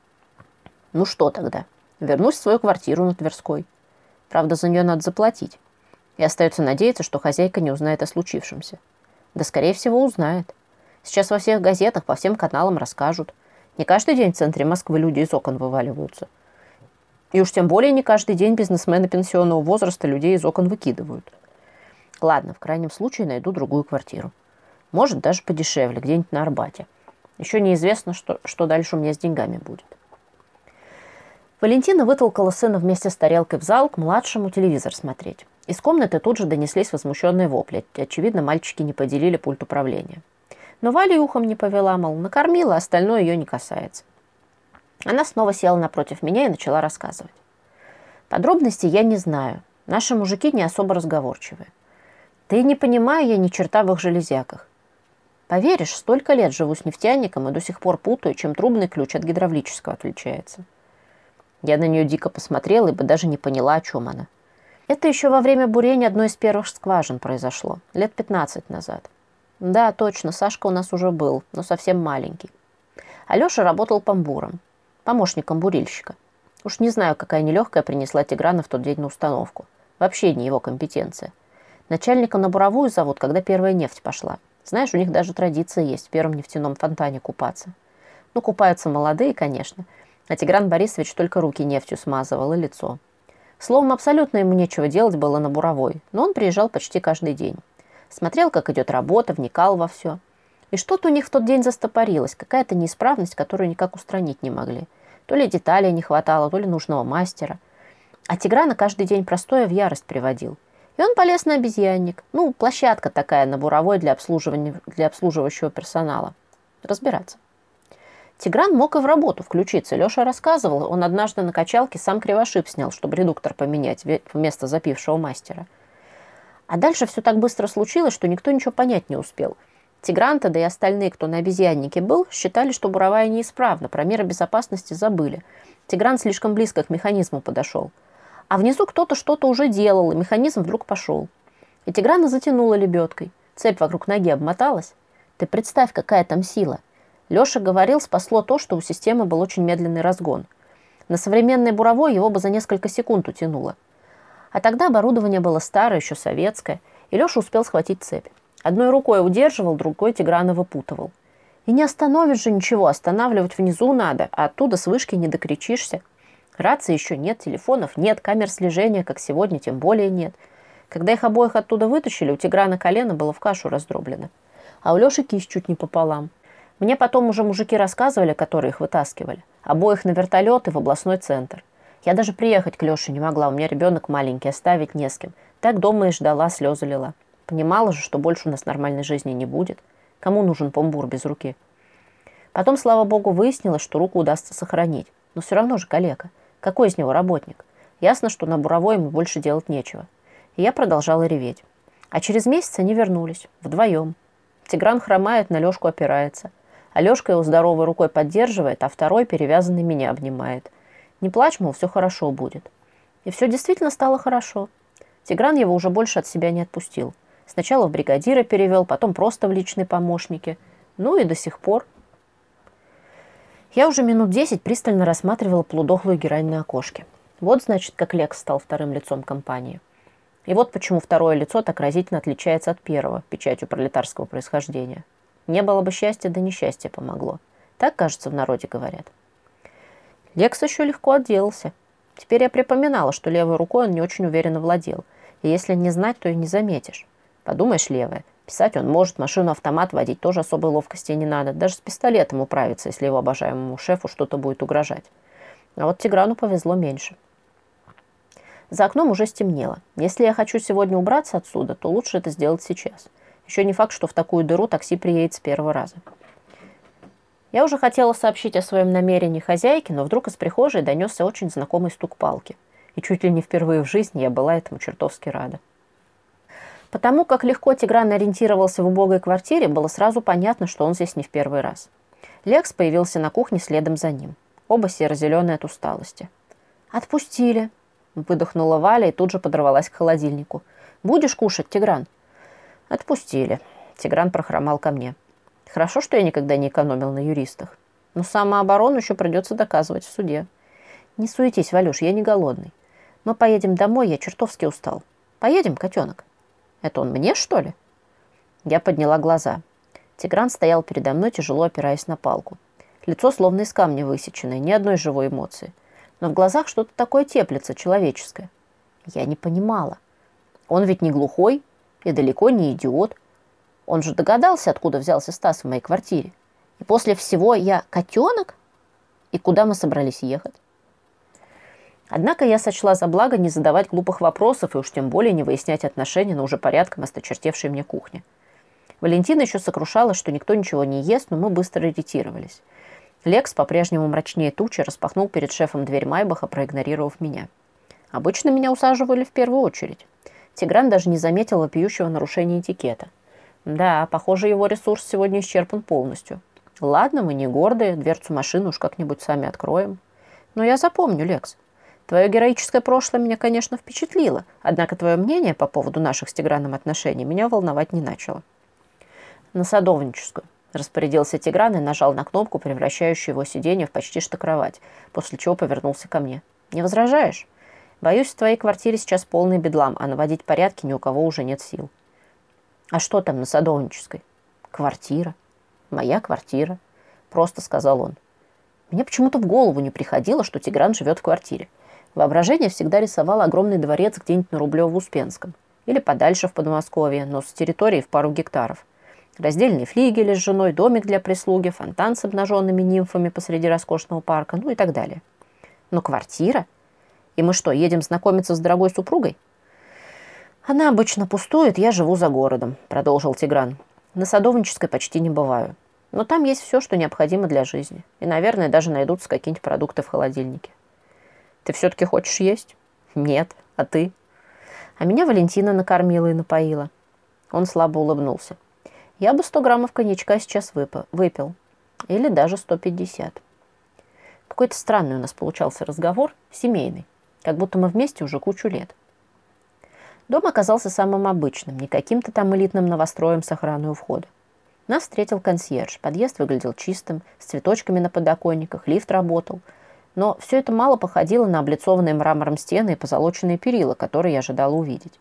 Ну что тогда? Вернусь в свою квартиру на Тверской. Правда, за нее надо заплатить. И остается надеяться, что хозяйка не узнает о случившемся. Да, скорее всего, узнает. Сейчас во всех газетах, по всем каналам расскажут. Не каждый день в центре Москвы люди из окон вываливаются. И уж тем более не каждый день бизнесмены пенсионного возраста людей из окон выкидывают. Ладно, в крайнем случае найду другую квартиру. Может, даже подешевле, где-нибудь на Арбате. Еще неизвестно, что, что дальше у меня с деньгами будет. Валентина вытолкала сына вместе с тарелкой в зал к младшему телевизор смотреть. Из комнаты тут же донеслись возмущенные вопли. Очевидно, мальчики не поделили пульт управления. Но Валя ухом не повела, мол, накормила, остальное ее не касается. Она снова села напротив меня и начала рассказывать. Подробностей я не знаю. Наши мужики не особо разговорчивые. Да и не понимаю я ни черта в их железяках. Поверишь, столько лет живу с нефтяником и до сих пор путаю, чем трубный ключ от гидравлического отличается. Я на нее дико посмотрела, ибо даже не поняла, о чем она. Это еще во время бурения одной из первых скважин произошло, лет пятнадцать назад. Да, точно, Сашка у нас уже был, но совсем маленький. Алеша работал помбуром, помощником бурильщика. Уж не знаю, какая нелегкая принесла Тиграна в тот день на установку. Вообще не его компетенция. Начальника на буровую зовут, когда первая нефть пошла. Знаешь, у них даже традиция есть в первом нефтяном фонтане купаться. Ну, купаются молодые, конечно. А Тигран Борисович только руки нефтью смазывал и лицо. Словом, абсолютно ему нечего делать было на буровой, но он приезжал почти каждый день. Смотрел, как идет работа, вникал во все. И что-то у них в тот день застопорилось, какая-то неисправность, которую никак устранить не могли. То ли деталей не хватало, то ли нужного мастера. А Тиграна каждый день простоя в ярость приводил. И он полез на обезьянник. Ну, площадка такая на буровой для обслуживания, для обслуживающего персонала. Разбираться. Тигран мог и в работу включиться. Леша рассказывал, он однажды на качалке сам кривошип снял, чтобы редуктор поменять вместо запившего мастера. А дальше все так быстро случилось, что никто ничего понять не успел. Тигран-то, да и остальные, кто на обезьяннике был, считали, что буровая неисправна, про меры безопасности забыли. Тигран слишком близко к механизму подошел. А внизу кто-то что-то уже делал, и механизм вдруг пошел. И Тиграна затянула лебедкой. Цепь вокруг ноги обмоталась. Ты представь, какая там сила. Леша говорил, спасло то, что у системы был очень медленный разгон. На современной буровой его бы за несколько секунд утянуло. А тогда оборудование было старое, еще советское, и Леша успел схватить цепь. Одной рукой удерживал, другой Тиграна выпутывал. И не остановишь же ничего, останавливать внизу надо, а оттуда с вышки не докричишься. Рации еще нет, телефонов нет, камер слежения, как сегодня, тем более нет. Когда их обоих оттуда вытащили, у Тиграна колено было в кашу раздроблено. А у Леши кисть чуть не пополам. Мне потом уже мужики рассказывали, которые их вытаскивали. Обоих на вертолет и в областной центр. Я даже приехать к Леше не могла, у меня ребенок маленький, оставить не с кем. Так дома и ждала, слезы лила. Понимала же, что больше у нас нормальной жизни не будет. Кому нужен помбур без руки? Потом, слава богу, выяснилось, что руку удастся сохранить. Но все равно же калека. Какой из него работник? Ясно, что на буровой ему больше делать нечего. И я продолжала реветь. А через месяц они вернулись. Вдвоем. Тигран хромает, на Лешку опирается. А Лешка его здоровой рукой поддерживает, а второй перевязанный меня обнимает. Не плачь, мол, все хорошо будет. И все действительно стало хорошо. Тигран его уже больше от себя не отпустил. Сначала в бригадира перевел, потом просто в личные помощники. Ну и до сих пор. Я уже минут десять пристально рассматривала полудохлую герань на окошке. Вот, значит, как Лекс стал вторым лицом компании. И вот почему второе лицо так разительно отличается от первого, печатью пролетарского происхождения. Не было бы счастья, да несчастье помогло. Так, кажется, в народе говорят. Лекс еще легко отделался. Теперь я припоминала, что левой рукой он не очень уверенно владел. И если не знать, то и не заметишь. Подумаешь, левая. Писать он может, машину-автомат водить тоже особой ловкости не надо. Даже с пистолетом управиться, если его обожаемому шефу что-то будет угрожать. А вот Тиграну повезло меньше. За окном уже стемнело. Если я хочу сегодня убраться отсюда, то лучше это сделать сейчас. Еще не факт, что в такую дыру такси приедет с первого раза. Я уже хотела сообщить о своем намерении хозяйке, но вдруг из прихожей донесся очень знакомый стук палки. И чуть ли не впервые в жизни я была этому чертовски рада. Потому как легко Тигран ориентировался в убогой квартире, было сразу понятно, что он здесь не в первый раз. Лекс появился на кухне следом за ним. Оба серо-зеленые от усталости. «Отпустили», — выдохнула Валя и тут же подорвалась к холодильнику. «Будешь кушать, Тигран?» «Отпустили». Тигран прохромал ко мне. «Хорошо, что я никогда не экономил на юристах. Но самооборону еще придется доказывать в суде». «Не суетись, Валюш, я не голодный. Мы поедем домой, я чертовски устал. Поедем, котенок?» «Это он мне, что ли?» Я подняла глаза. Тигран стоял передо мной, тяжело опираясь на палку. Лицо словно из камня высеченное, ни одной живой эмоции. Но в глазах что-то такое теплится, человеческое. Я не понимала. Он ведь не глухой и далеко не идиот. Он же догадался, откуда взялся Стас в моей квартире. И после всего я котенок? И куда мы собрались ехать? Однако я сочла за благо не задавать глупых вопросов и уж тем более не выяснять отношения на уже порядком осточертевшей мне кухне. Валентина еще сокрушалась, что никто ничего не ест, но мы быстро ретировались. Лекс, по-прежнему мрачнее тучи, распахнул перед шефом дверь Майбаха, проигнорировав меня. Обычно меня усаживали в первую очередь. Тигран даже не заметил вопиющего нарушения этикета. Да, похоже, его ресурс сегодня исчерпан полностью. Ладно, мы не гордые, дверцу машины уж как-нибудь сами откроем. Но я запомню, Лекс. Твое героическое прошлое меня, конечно, впечатлило, однако твое мнение по поводу наших с Тиграном отношений меня волновать не начало. На Садовническую. Распорядился Тигран и нажал на кнопку, превращающую его сиденье в почти что кровать, после чего повернулся ко мне. «Не возражаешь? Боюсь, в твоей квартире сейчас полный бедлам, а наводить порядки ни у кого уже нет сил». «А что там на Садовнической?» «Квартира. Моя квартира», — просто сказал он. Мне почему-то в голову не приходило, что Тигран живет в квартире. Воображение всегда рисовало огромный дворец где-нибудь на Рублево-Успенском. Или подальше в Подмосковье, но с территорией в пару гектаров. Раздельный флигель с женой, домик для прислуги, фонтан с обнаженными нимфами посреди роскошного парка, ну и так далее. Но квартира? И мы что, едем знакомиться с дорогой супругой? Она обычно пустует, я живу за городом, продолжил Тигран. На Садовнической почти не бываю. Но там есть все, что необходимо для жизни. И, наверное, даже найдутся какие-нибудь продукты в холодильнике. Ты все-таки хочешь есть? Нет. А ты? А меня Валентина накормила и напоила. Он слабо улыбнулся. Я бы сто граммов коньячка сейчас выпил. Или даже сто пятьдесят. Какой-то странный у нас получался разговор, семейный. Как будто мы вместе уже кучу лет. Дом оказался самым обычным, не каким-то там элитным новостроем с охраной у входа. Нас встретил консьерж. Подъезд выглядел чистым, с цветочками на подоконниках, лифт работал. Но все это мало походило на облицованные мрамором стены и позолоченные перила, которые я ожидала увидеть.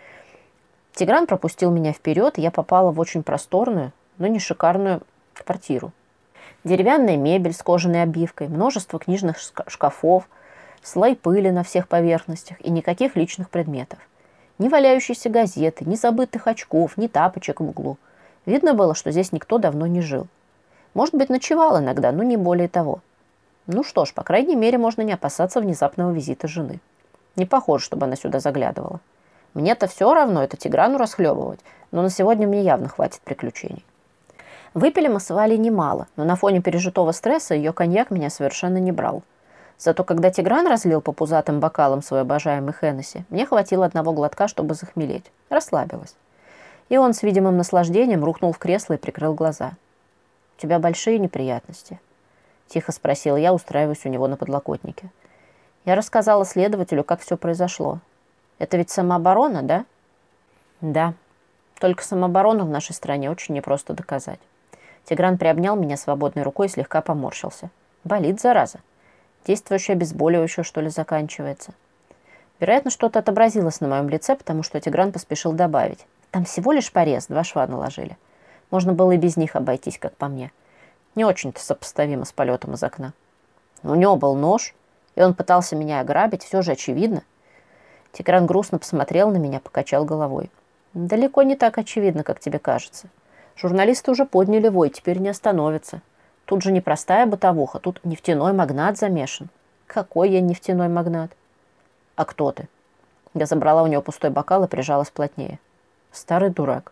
Тигран пропустил меня вперед, и я попала в очень просторную, но не шикарную квартиру. Деревянная мебель с кожаной обивкой, множество книжных шкафов, слой пыли на всех поверхностях и никаких личных предметов. Ни валяющейся газеты, ни забытых очков, ни тапочек в углу. Видно было, что здесь никто давно не жил. Может быть, ночевал иногда, но не более того. Ну что ж, по крайней мере, можно не опасаться внезапного визита жены. Не похоже, чтобы она сюда заглядывала. Мне-то все равно это Тиграну расхлебывать, но на сегодня мне явно хватит приключений. Выпили мы с Валей немало, но на фоне пережитого стресса ее коньяк меня совершенно не брал. Зато когда Тигран разлил по пузатым бокалам свой обожаемый Хеннесси, мне хватило одного глотка, чтобы захмелеть. Расслабилась. И он с видимым наслаждением рухнул в кресло и прикрыл глаза. «У тебя большие неприятности?» – тихо спросила я, устраиваясь у него на подлокотнике. Я рассказала следователю, как все произошло. «Это ведь самооборона, да?» «Да. Только самооборону в нашей стране очень непросто доказать». Тигран приобнял меня свободной рукой и слегка поморщился. «Болит, зараза. Действующее обезболивающее, что ли, заканчивается?» Вероятно, что-то отобразилось на моем лице, потому что Тигран поспешил добавить. «Там всего лишь порез, два шва наложили. Можно было и без них обойтись, как по мне. Не очень-то сопоставимо с полетом из окна. У него был нож, и он пытался меня ограбить, все же очевидно». Тигран грустно посмотрел на меня, покачал головой. «Далеко не так очевидно, как тебе кажется. Журналисты уже подняли вой, теперь не остановятся. Тут же не простая бытовуха, тут нефтяной магнат замешан». «Какой я нефтяной магнат?» «А кто ты?» Я забрала у него пустой бокал и прижалась плотнее. «Старый дурак».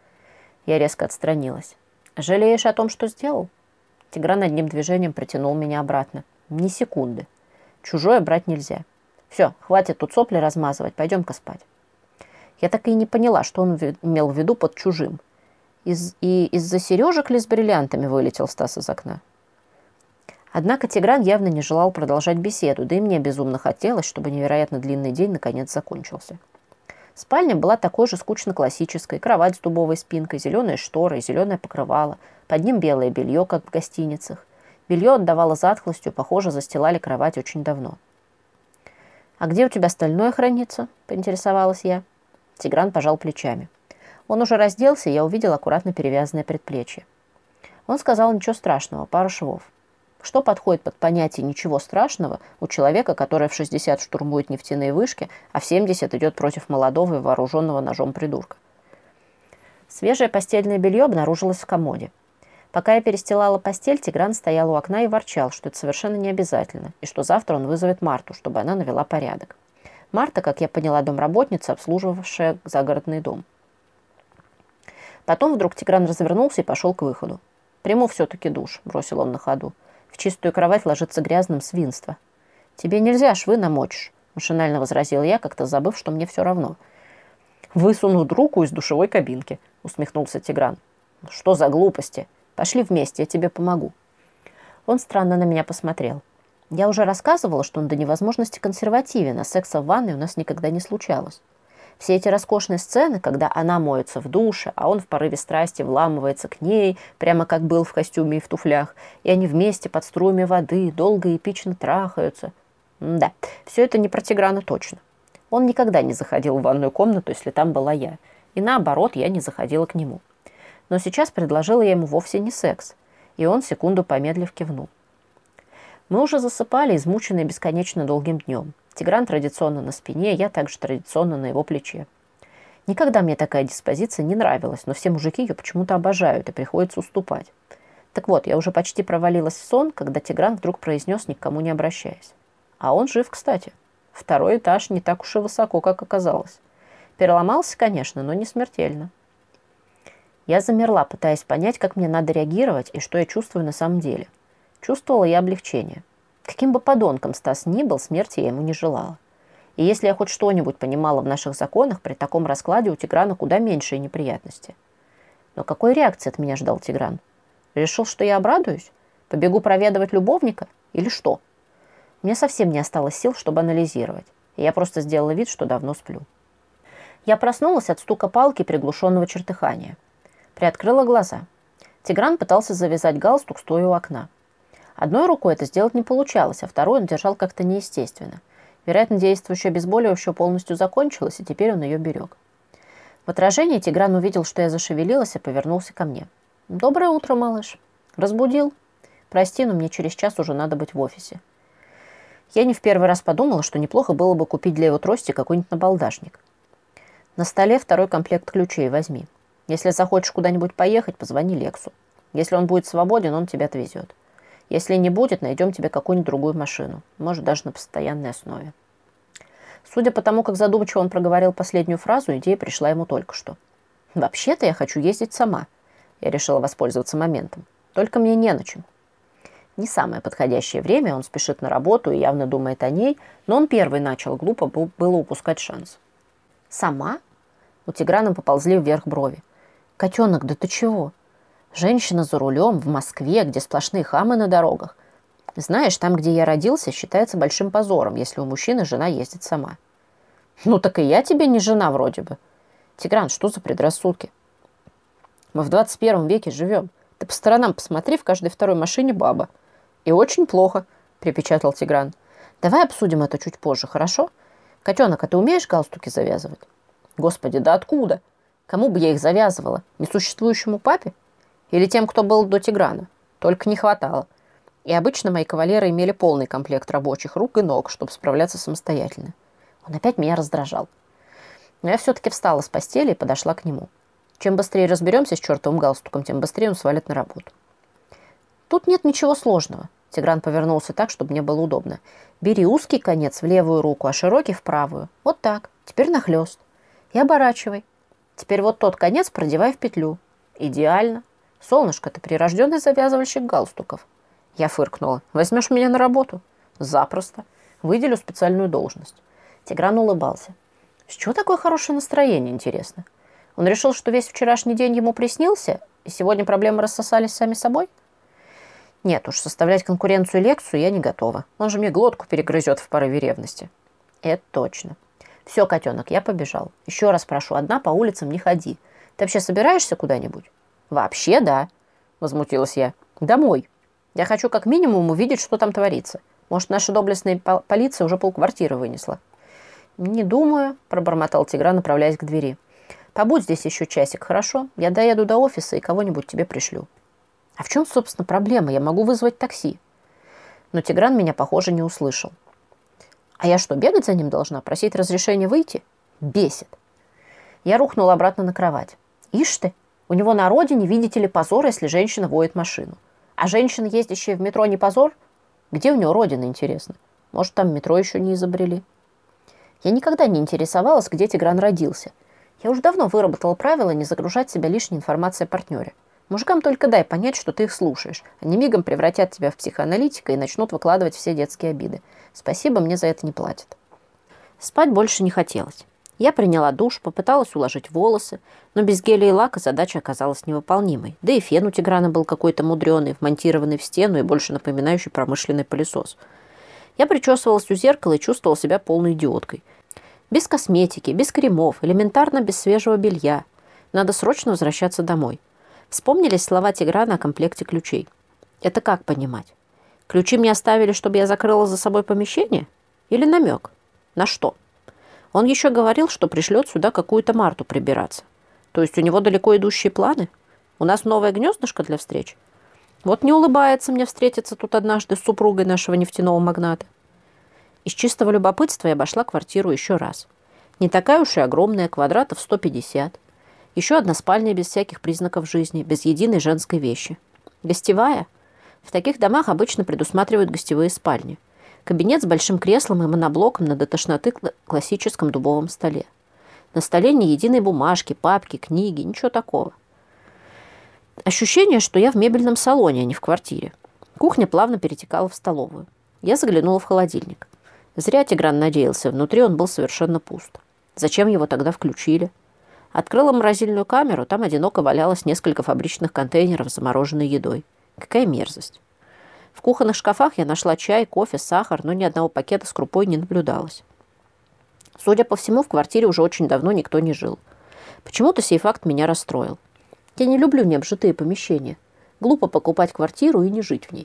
Я резко отстранилась. «Жалеешь о том, что сделал?» Тигран одним движением притянул меня обратно. «Ни секунды. Чужое брать нельзя. Все, хватит тут сопли размазывать, пойдем-ка спать». Я так и не поняла, что он имел в виду под чужим. Из, и из-за сережек ли с бриллиантами вылетел Стас из окна? Однако Тигран явно не желал продолжать беседу, да и мне безумно хотелось, чтобы невероятно длинный день наконец закончился. Спальня была такой же скучно-классической. Кровать с дубовой спинкой, зеленые шторы и зеленое покрывало. Под ним белое белье, как в гостиницах. Белье отдавало затхлостью, похоже, застилали кровать очень давно. «А где у тебя остальное хранится?» – поинтересовалась я. Тигран пожал плечами. Он уже разделся, и я увидел аккуратно перевязанное предплечье. Он сказал: «Ничего страшного, пару швов». Что подходит под понятие «ничего страшного» у человека, который в шестьдесят штурмует нефтяные вышки, а в семьдесят идет против молодого и вооруженного ножом придурка? Свежее постельное белье обнаружилось в комоде. Пока я перестилала постель, Тигран стоял у окна и ворчал, что это совершенно не обязательно, и что завтра он вызовет Марту, чтобы она навела порядок. Марта, как я поняла, домработница, обслуживавшая загородный дом. Потом вдруг Тигран развернулся и пошел к выходу. «Приму все-таки душ», – бросил он на ходу. «В чистую кровать ложится грязным свинство». «Тебе нельзя, швы намочишь», – машинально возразил я, как-то забыв, что мне все равно. «Высуну руку из душевой кабинки», – усмехнулся Тигран. «Что за глупости? Пошли вместе, я тебе помогу». Он странно на меня посмотрел. Я уже рассказывала, что он до невозможности консервативен, а секса в ванной у нас никогда не случалось. Все эти роскошные сцены, когда она моется в душе, а он в порыве страсти вламывается к ней, прямо как был в костюме и в туфлях, и они вместе под струями воды долго и эпично трахаются. Да, все это не про Тиграна точно. Он никогда не заходил в ванную комнату, если там была я. И наоборот, я не заходила к нему. Но сейчас предложила я ему вовсе не секс. И он, секунду помедлив, кивнул. Мы уже засыпали, измученные бесконечно долгим днем. Тигран традиционно на спине, я также традиционно на его плече. Никогда мне такая диспозиция не нравилась, но все мужики ее почему-то обожают, и приходится уступать. Так вот, я уже почти провалилась в сон, когда Тигран вдруг произнес, ни к кому не обращаясь. А он жив, кстати. Второй этаж не так уж и высоко, как оказалось. Переломался, конечно, но не смертельно. Я замерла, пытаясь понять, как мне надо реагировать и что я чувствую на самом деле. Чувствовала я облегчение. Каким бы подонком Стас ни был, смерти я ему не желала. И если я хоть что-нибудь понимала в наших законах, при таком раскладе у Тиграна куда меньшие неприятности. Но какой реакции от меня ждал Тигран? Решил, что я обрадуюсь? Побегу проведывать любовника? Или что? Мне совсем не осталось сил, чтобы анализировать. И я просто сделала вид, что давно сплю. Я проснулась от стука палки и приглушенного чертыхания. Приоткрыла глаза. Тигран пытался завязать галстук, стоя у окна. Одной рукой это сделать не получалось, а второй он держал как-то неестественно. Вероятно, действующее обезболивающее полностью закончилось, и теперь он ее берег. В отражении Тигран увидел, что я зашевелилась, и повернулся ко мне. «Доброе утро, малыш. Разбудил? Прости, но мне через час уже надо быть в офисе». Я не в первый раз подумала, что неплохо было бы купить для его трости какой-нибудь набалдашник. «На столе второй комплект ключей возьми. Если захочешь куда-нибудь поехать, позвони Лексу. Если он будет свободен, он тебя отвезет. Если не будет, найдем тебе какую-нибудь другую машину. Может, даже на постоянной основе. Судя по тому, как задумчиво он проговорил последнюю фразу, идея пришла ему только что. «Вообще-то я хочу ездить сама». Я решила воспользоваться моментом. «Только мне не на чем». Не самое подходящее время, он спешит на работу и явно думает о ней, но он первый начал, глупо было упускать шанс. «Сама?» У Тиграна поползли вверх брови. «Котенок, да ты чего? Женщина за рулем в Москве, где сплошные хамы на дорогах. Знаешь, там, где я родился, считается большим позором, если у мужчины жена ездит сама». «Ну так и я тебе не жена вроде бы». «Тигран, что за предрассудки? Мы в двадцать первом веке живем. Ты по сторонам посмотри, в каждой второй машине баба». «И очень плохо», — припечатал Тигран. «Давай обсудим это чуть позже, хорошо? Котенок, а ты умеешь галстуки завязывать?» «Господи, да откуда? Кому бы я их завязывала? Несуществующему папе? Или тем, кто был до Тиграна? Только не хватало. И обычно мои кавалеры имели полный комплект рабочих рук и ног, чтобы справляться самостоятельно». Он опять меня раздражал. Но я все-таки встала с постели и подошла к нему. Чем быстрее разберемся с чертовым галстуком, тем быстрее он свалит на работу. «Тут нет ничего сложного». Тигран повернулся так, чтобы мне было удобно. «Бери узкий конец в левую руку, а широкий в правую. Вот так. Теперь нахлест. И оборачивай. Теперь вот тот конец продевай в петлю. Идеально. Солнышко, ты прирожденный завязывальщик галстуков». Я фыркнула. «Возьмешь меня на работу?» «Запросто. Выделю специальную должность». Тигран улыбался. «С чего такое хорошее настроение, интересно? Он решил, что весь вчерашний день ему приснился, и сегодня проблемы рассосались сами собой?» «Нет уж, составлять конкуренцию Лексу я не готова. Он же мне глотку перегрызет в порыве ревности». «Это точно. Все, котенок, я побежал. Еще раз прошу, одна по улицам не ходи. Ты вообще собираешься куда-нибудь?» «Вообще, да», — возмутилась я. «Домой. Я хочу как минимум увидеть, что там творится. Может, наша доблестная полиция уже полквартиры вынесла». «Не думаю», — пробормотал Тигран, направляясь к двери. «Побудь здесь еще часик, хорошо? Я доеду до офиса и кого-нибудь тебе пришлю». «А в чем, собственно, проблема? Я могу вызвать такси». Но Тигран меня, похоже, не услышал. «А я что, бегать за ним должна? Просить разрешения выйти? Бесит». Я рухнула обратно на кровать. «Ишь ты, у него на родине, видите ли, позор, если женщина водит машину. А женщина, ездящая в метро, не позор? Где у него родина, интересно? Может, там метро еще не изобрели?» Я никогда не интересовалась, где Тигран родился. Я уже давно выработала правило не загружать себя лишней информацией о партнере. Мужикам только дай понять, что ты их слушаешь. Они мигом превратят тебя в психоаналитика и начнут выкладывать все детские обиды. Спасибо, мне за это не платят. Спать больше не хотелось. Я приняла душ, попыталась уложить волосы, но без геля и лака задача оказалась невыполнимой. Да и фен у Тиграна был какой-то мудреный, вмонтированный в стену и больше напоминающий промышленный пылесос. Я причесывалась у зеркала и чувствовала себя полной идиоткой. Без косметики, без кремов, элементарно без свежего белья. Надо срочно возвращаться домой. Вспомнились слова Тиграна о комплекте ключей. Это как понимать? Ключи мне оставили, чтобы я закрыла за собой помещение? Или намек? На что? Он еще говорил, что пришлет сюда какую-то Марту прибираться. То есть у него далеко идущие планы? У нас новое гнездышко для встреч? Вот не улыбается мне встретиться тут однажды с супругой нашего нефтяного магната. Из чистого любопытства я обошла квартиру еще раз. Не такая уж и огромная, квадратов сто пятьдесят. Еще одна спальня без всяких признаков жизни, без единой женской вещи. Гостевая? В таких домах обычно предусматривают гостевые спальни. Кабинет с большим креслом и моноблоком на до тошноты классическом дубовом столе. На столе ни единой бумажки, папки, книги, ничего такого. Ощущение, что я в мебельном салоне, а не в квартире. Кухня плавно перетекала в столовую. Я заглянула в холодильник. Зря Тигран надеялся, внутри он был совершенно пуст. Зачем его тогда включили? Открыла морозильную камеру, там одиноко валялось несколько фабричных контейнеров с замороженной едой. Какая мерзость. В кухонных шкафах я нашла чай, кофе, сахар, но ни одного пакета с крупой не наблюдалось. Судя по всему, в квартире уже очень давно никто не жил. Почему-то сей факт меня расстроил. Я не люблю необжитые помещения. Глупо покупать квартиру и не жить в ней.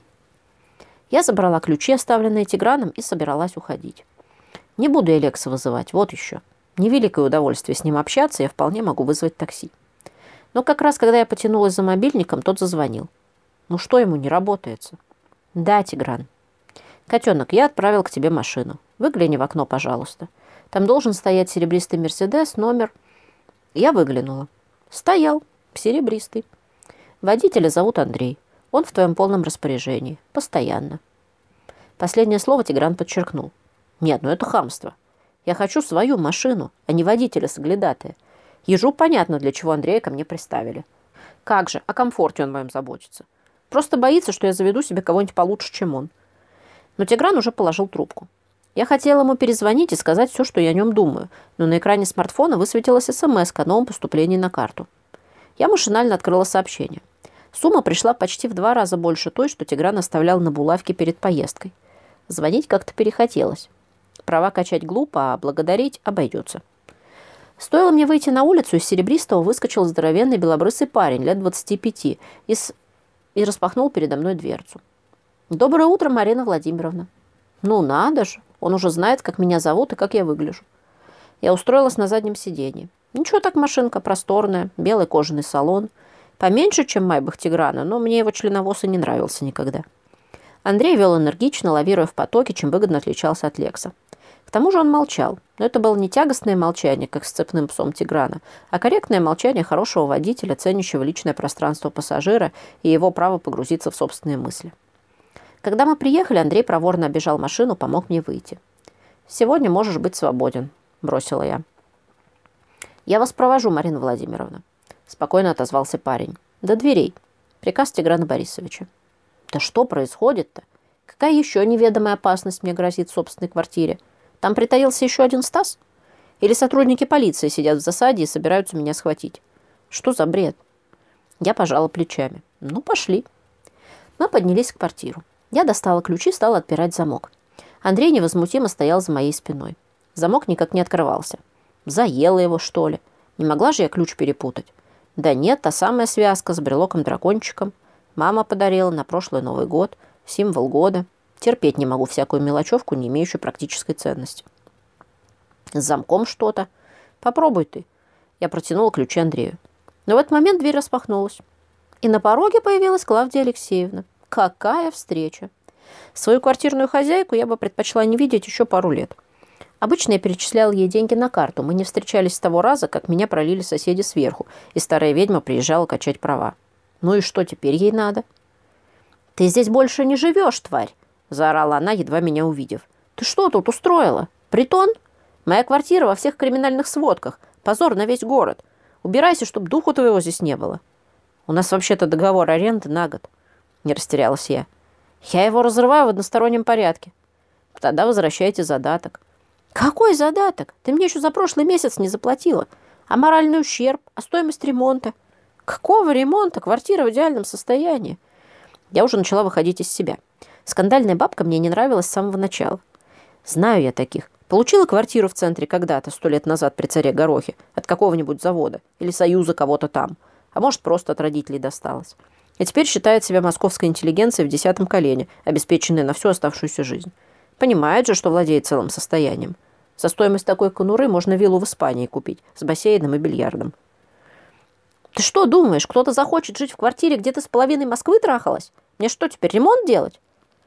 Я забрала ключи, оставленные Тиграном, и собиралась уходить. Не буду я Лекса вызывать, вот еще. Невеликое удовольствие с ним общаться, я вполне могу вызвать такси. Но как раз, когда я потянулась за мобильником, тот зазвонил. Ну что ему не работается? Да, Тигран. Котенок, я отправил к тебе машину. Выгляни в окно, пожалуйста. Там должен стоять серебристый Мерседес, номер... Я выглянула. Стоял, серебристый. Водителя зовут Андрей. Он в твоем полном распоряжении. Постоянно. Последнее слово Тигран подчеркнул. Нет, ну это хамство. Я хочу свою машину, а не водителя-соглядатая. Ежу понятно, для чего Андрея ко мне приставили. Как же, о комфорте он моем заботится. Просто боится, что я заведу себе кого-нибудь получше, чем он. Но Тигран уже положил трубку. Я хотела ему перезвонить и сказать все, что я о нем думаю, но на экране смартфона высветилась смс о новом поступлении на карту. Я машинально открыла сообщение. Сумма пришла почти в два раза больше той, что Тигран оставлял на булавке перед поездкой. Звонить как-то перехотелось. Права качать глупо, а благодарить обойдется. Стоило мне выйти на улицу, из Серебристого выскочил здоровенный белобрысый парень лет двадцати пяти и, с... и распахнул передо мной дверцу. «Доброе утро, Марина Владимировна». «Ну надо же, он уже знает, как меня зовут и как я выгляжу». Я устроилась на заднем сиденье. Ничего так машинка, просторная, белый кожаный салон. Поменьше, чем Майбах Тиграна, но мне его членовоз и не нравился никогда. Андрей вел энергично, лавируя в потоке, чем выгодно отличался от Лекса. К тому же он молчал, но это было не тягостное молчание, как с цепным псом Тиграна, а корректное молчание хорошего водителя, ценящего личное пространство пассажира и его право погрузиться в собственные мысли. Когда мы приехали, Андрей проворно обежал машину, помог мне выйти. «Сегодня можешь быть свободен», – бросила я. «Я вас провожу, Марина Владимировна», – спокойно отозвался парень. «До дверей. Приказ Тиграна Борисовича». «Да что происходит-то? Какая еще неведомая опасность мне грозит в собственной квартире? Там притаился еще один Стас? Или сотрудники полиции сидят в засаде и собираются меня схватить? Что за бред?» Я пожала плечами. «Ну, пошли». Мы поднялись в квартиру. Я достала ключи и стала отпирать замок. Андрей невозмутимо стоял за моей спиной. Замок никак не открывался. Заела его, что ли? Не могла же я ключ перепутать? Да нет, та самая связка с брелоком-дракончиком. Мама подарила на прошлый Новый год. Символ года. Терпеть не могу всякую мелочевку, не имеющую практической ценности. С замком что-то. Попробуй ты. Я протянула ключи Андрею. Но в этот момент дверь распахнулась. И на пороге появилась Клавдия Алексеевна. Какая встреча! Свою квартирную хозяйку я бы предпочла не видеть еще пару лет. Обычно я перечисляла ей деньги на карту. Мы не встречались с того раза, как меня пролили соседи сверху, и старая ведьма приезжала качать права. Ну и что теперь ей надо? «Ты здесь больше не живешь, тварь!» – заорала она, едва меня увидев. «Ты что тут устроила? Притон? Моя квартира во всех криминальных сводках. Позор на весь город. Убирайся, чтоб духу твоего здесь не было». «У нас вообще-то договор аренды на год». Не растерялась я. «Я его разрываю в одностороннем порядке». «Тогда возвращайте задаток». «Какой задаток? Ты мне еще за прошлый месяц не заплатила. А моральный ущерб? А стоимость ремонта?» «Какого ремонта? Квартира в идеальном состоянии». Я уже начала выходить из себя. Скандальная бабка мне не нравилась с самого начала. Знаю я таких. Получила квартиру в центре когда-то, сто лет назад при царе Горохе, от какого-нибудь завода или союза кого-то там. А может, просто от родителей досталось. И теперь считает себя московской интеллигенцией в десятом колене, обеспеченной на всю оставшуюся жизнь. Понимает же, что владеет целым состоянием. За стоимость такой конуры можно виллу в Испании купить, с бассейном и бильярдом. «Ты что думаешь, кто-то захочет жить в квартире, где ты с половиной Москвы трахалась? Мне что, теперь ремонт делать?»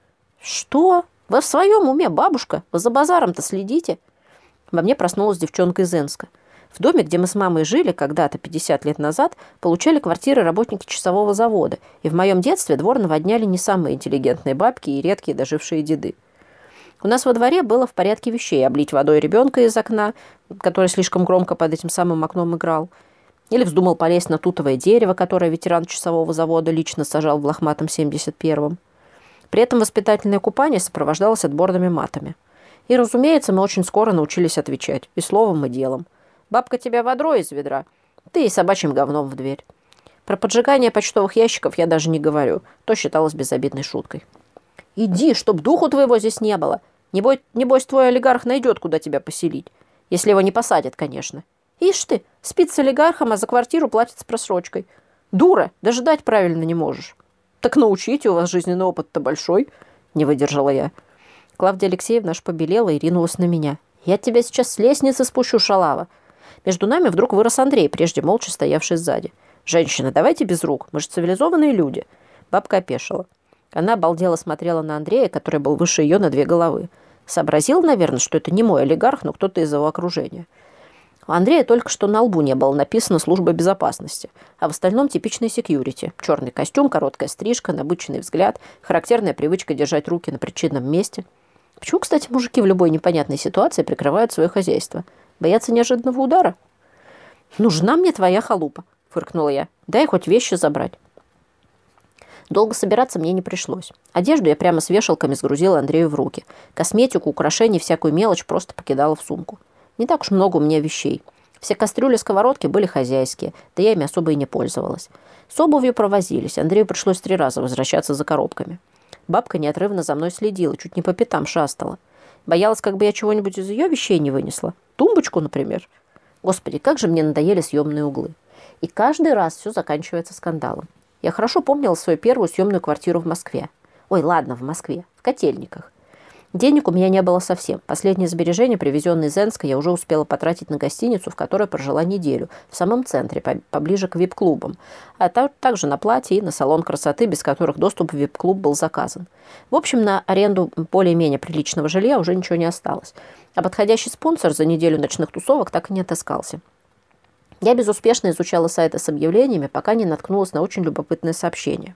«Что? Вы в своем уме, бабушка? Вы за базаром-то следите?» Во мне проснулась девчонка из Энска. В доме, где мы с мамой жили когда-то, пятьдесят лет назад, получали квартиры работники часового завода, и в моем детстве двор наводняли не самые интеллигентные бабки и редкие дожившие деды. У нас во дворе было в порядке вещей облить водой ребенка из окна, который слишком громко под этим самым окном играл, или вздумал полезть на тутовое дерево, которое ветеран часового завода лично сажал в лохматом семьдесят первом. При этом воспитательное купание сопровождалось отборными матами. И, разумеется, мы очень скоро научились отвечать, и словом, и делом. Бабка тебя водой из ведра, ты и собачьим говном в дверь. Про поджигание почтовых ящиков я даже не говорю, то считалось безобидной шуткой. «Иди, чтоб духу твоего здесь не было. Небось, небось твой олигарх найдет, куда тебя поселить. Если его не посадят, конечно. Ишь ты, спит с олигархом, а за квартиру платит с просрочкой. Дура, даже дать правильно не можешь». «Так научите, у вас жизненный опыт-то большой», — не выдержала я. Клавдия Алексеевна аж побелела и ринулась на меня. «Я тебя сейчас с лестницы спущу, шалава». Между нами вдруг вырос Андрей, прежде молча стоявший сзади. «Женщина, давайте без рук, мы же цивилизованные люди». Бабка опешила. Она обалдело смотрела на Андрея, который был выше ее на две головы. Сообразил, наверное, что это не мой олигарх, но кто-то из его окружения. У Андрея только что на лбу не было написано «Служба безопасности», а в остальном типичный секьюрити. Черный костюм, короткая стрижка, набыченный взгляд, характерная привычка держать руки на причинном месте. Почему, кстати, мужики в любой непонятной ситуации прикрывают свое хозяйство? Боятся неожиданного удара? «Нужна мне твоя халупа», — фыркнула я. «Дай хоть вещи забрать». Долго собираться мне не пришлось. Одежду я прямо с вешалками сгрузила Андрею в руки. Косметику, украшения, всякую мелочь просто покидала в сумку. Не так уж много у меня вещей. Все кастрюли, сковородки были хозяйские, да я ими особо и не пользовалась. С обувью провозились. Андрею пришлось три раза возвращаться за коробками. Бабка неотрывно за мной следила, чуть не по пятам шастала. Боялась, как бы я чего-нибудь из ее вещей не вынесла. Тумбочку, например. Господи, как же мне надоели съемные углы. И каждый раз все заканчивается скандалом. Я хорошо помнила свою первую съемную квартиру в Москве. Ой, ладно, в Москве. В Котельниках. Денег у меня не было совсем. Последние сбережения, привезенные из Энска, я уже успела потратить на гостиницу, в которой прожила неделю, в самом центре, поближе к вип-клубам, а также на платье и на салон красоты, без которых доступ в вип-клуб был заказан. В общем, на аренду более-менее приличного жилья уже ничего не осталось. А подходящий спонсор за неделю ночных тусовок так и не отыскался. Я безуспешно изучала сайты с объявлениями, пока не наткнулась на очень любопытное сообщение.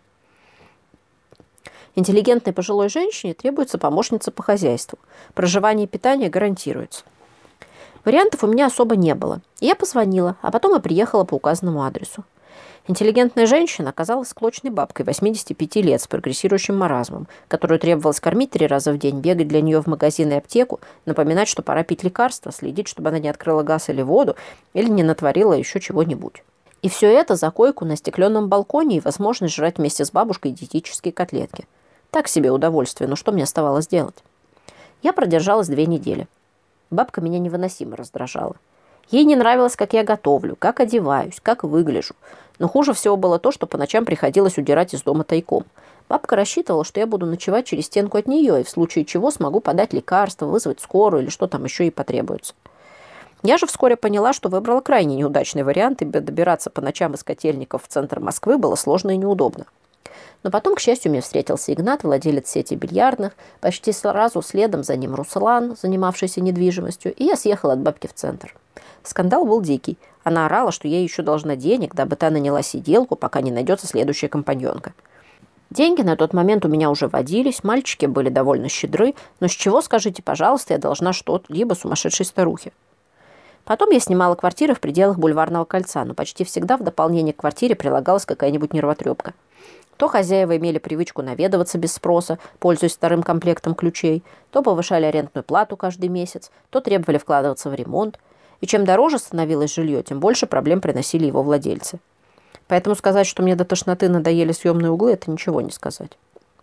Интеллигентной пожилой женщине требуется помощница по хозяйству. Проживание и питание гарантируется. Вариантов у меня особо не было. Я позвонила, а потом и приехала по указанному адресу. Интеллигентная женщина оказалась склочной бабкой восьмидесяти пяти лет с прогрессирующим маразмом, которую требовалось кормить три раза в день, бегать для нее в магазин и аптеку, напоминать, что пора пить лекарства, следить, чтобы она не открыла газ или воду, или не натворила еще чего-нибудь. И все это за койку на стекленном балконе и возможность жрать вместе с бабушкой диетические котлетки. Так себе удовольствие, но что мне оставалось делать? Я продержалась две недели. Бабка меня невыносимо раздражала. Ей не нравилось, как я готовлю, как одеваюсь, как выгляжу. Но хуже всего было то, что по ночам приходилось удирать из дома тайком. Бабка рассчитывала, что я буду ночевать через стенку от нее, и в случае чего смогу подать лекарства, вызвать скорую или что там еще и потребуется. Я же вскоре поняла, что выбрала крайне неудачный вариант, ибо добираться по ночам из Котельников в центр Москвы было сложно и неудобно. Но потом, к счастью, мне встретился Игнат, владелец сети бильярдных, почти сразу следом за ним Руслан, занимавшийся недвижимостью, и я съехала от бабки в центр. Скандал был дикий. Она орала, что я еще должна денег, дабы та наняла сиделку, пока не найдется следующая компаньонка. Деньги на тот момент у меня уже водились, мальчики были довольно щедры, но с чего, скажите, пожалуйста, я должна что-либо сумасшедшей старухе? Потом я снимала квартиры в пределах Бульварного кольца, но почти всегда в дополнение к квартире прилагалась какая-нибудь нервотрепка. То хозяева имели привычку наведываться без спроса, пользуясь вторым комплектом ключей, то повышали арендную плату каждый месяц, то требовали вкладываться в ремонт. И чем дороже становилось жилье, тем больше проблем приносили его владельцы. Поэтому сказать, что мне до тошноты надоели съемные углы, это ничего не сказать.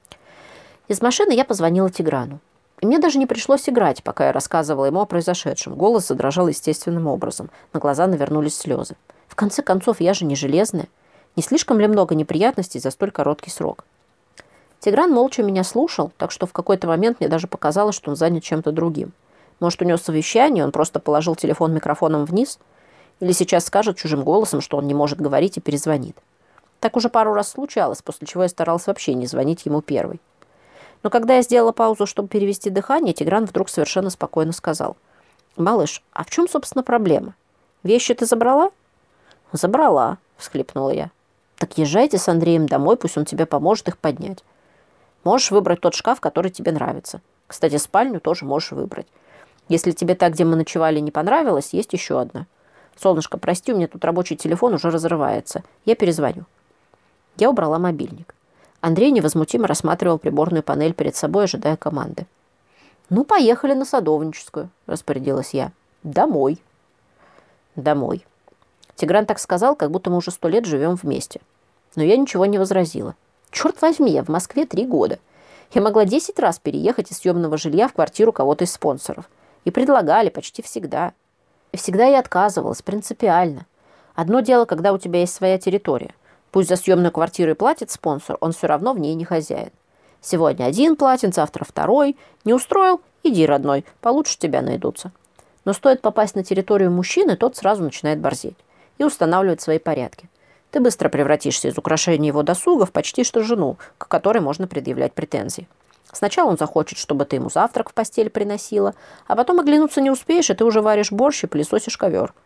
Из машины я позвонила Тиграну. И мне даже не пришлось играть, пока я рассказывала ему о произошедшем. Голос задрожал естественным образом. На глаза навернулись слезы. В конце концов, я же не железная. Не слишком ли много неприятностей за столь короткий срок? Тигран молча меня слушал, так что в какой-то момент мне даже показалось, что он занят чем-то другим. Может, у него совещание, он просто положил телефон микрофоном вниз? Или сейчас скажет чужим голосом, что он не может говорить, и перезвонит. Так уже пару раз случалось, после чего я старалась вообще не звонить ему первой. Но когда я сделала паузу, чтобы перевести дыхание, Тигран вдруг совершенно спокойно сказал: «Малыш, а в чем, собственно, проблема? Вещи ты забрала?» «Забрала», — всхлипнула я. «Так езжайте с Андреем домой, пусть он тебе поможет их поднять. Можешь выбрать тот шкаф, который тебе нравится. Кстати, спальню тоже можешь выбрать. Если тебе та, где мы ночевали, не понравилось, есть еще одна. Солнышко, прости, у меня тут рабочий телефон уже разрывается. Я перезвоню». Я убрала мобильник. Андрей невозмутимо рассматривал приборную панель перед собой, ожидая команды. «Ну, поехали на Садовническую», — распорядилась я. «Домой». «Домой». Тигран так сказал, как будто мы уже сто лет живем вместе. Но я ничего не возразила. Черт возьми, я в Москве три года. Я могла десять раз переехать из съемного жилья в квартиру кого-то из спонсоров. И предлагали почти всегда. И всегда я отказывалась, принципиально. Одно дело, когда у тебя есть своя территория. Пусть за съемную квартиру и платит спонсор, он все равно в ней не хозяин. Сегодня один платит, завтра второй. Не устроил? Иди, родной, получше тебя найдутся. Но стоит попасть на территорию мужчины, тот сразу начинает борзеть и устанавливать свои порядки. Ты быстро превратишься из украшения его досуга в почти что жену, к которой можно предъявлять претензии. Сначала он захочет, чтобы ты ему завтрак в постель приносила, а потом оглянуться не успеешь, и ты уже варишь борщ и пылесосишь ковер.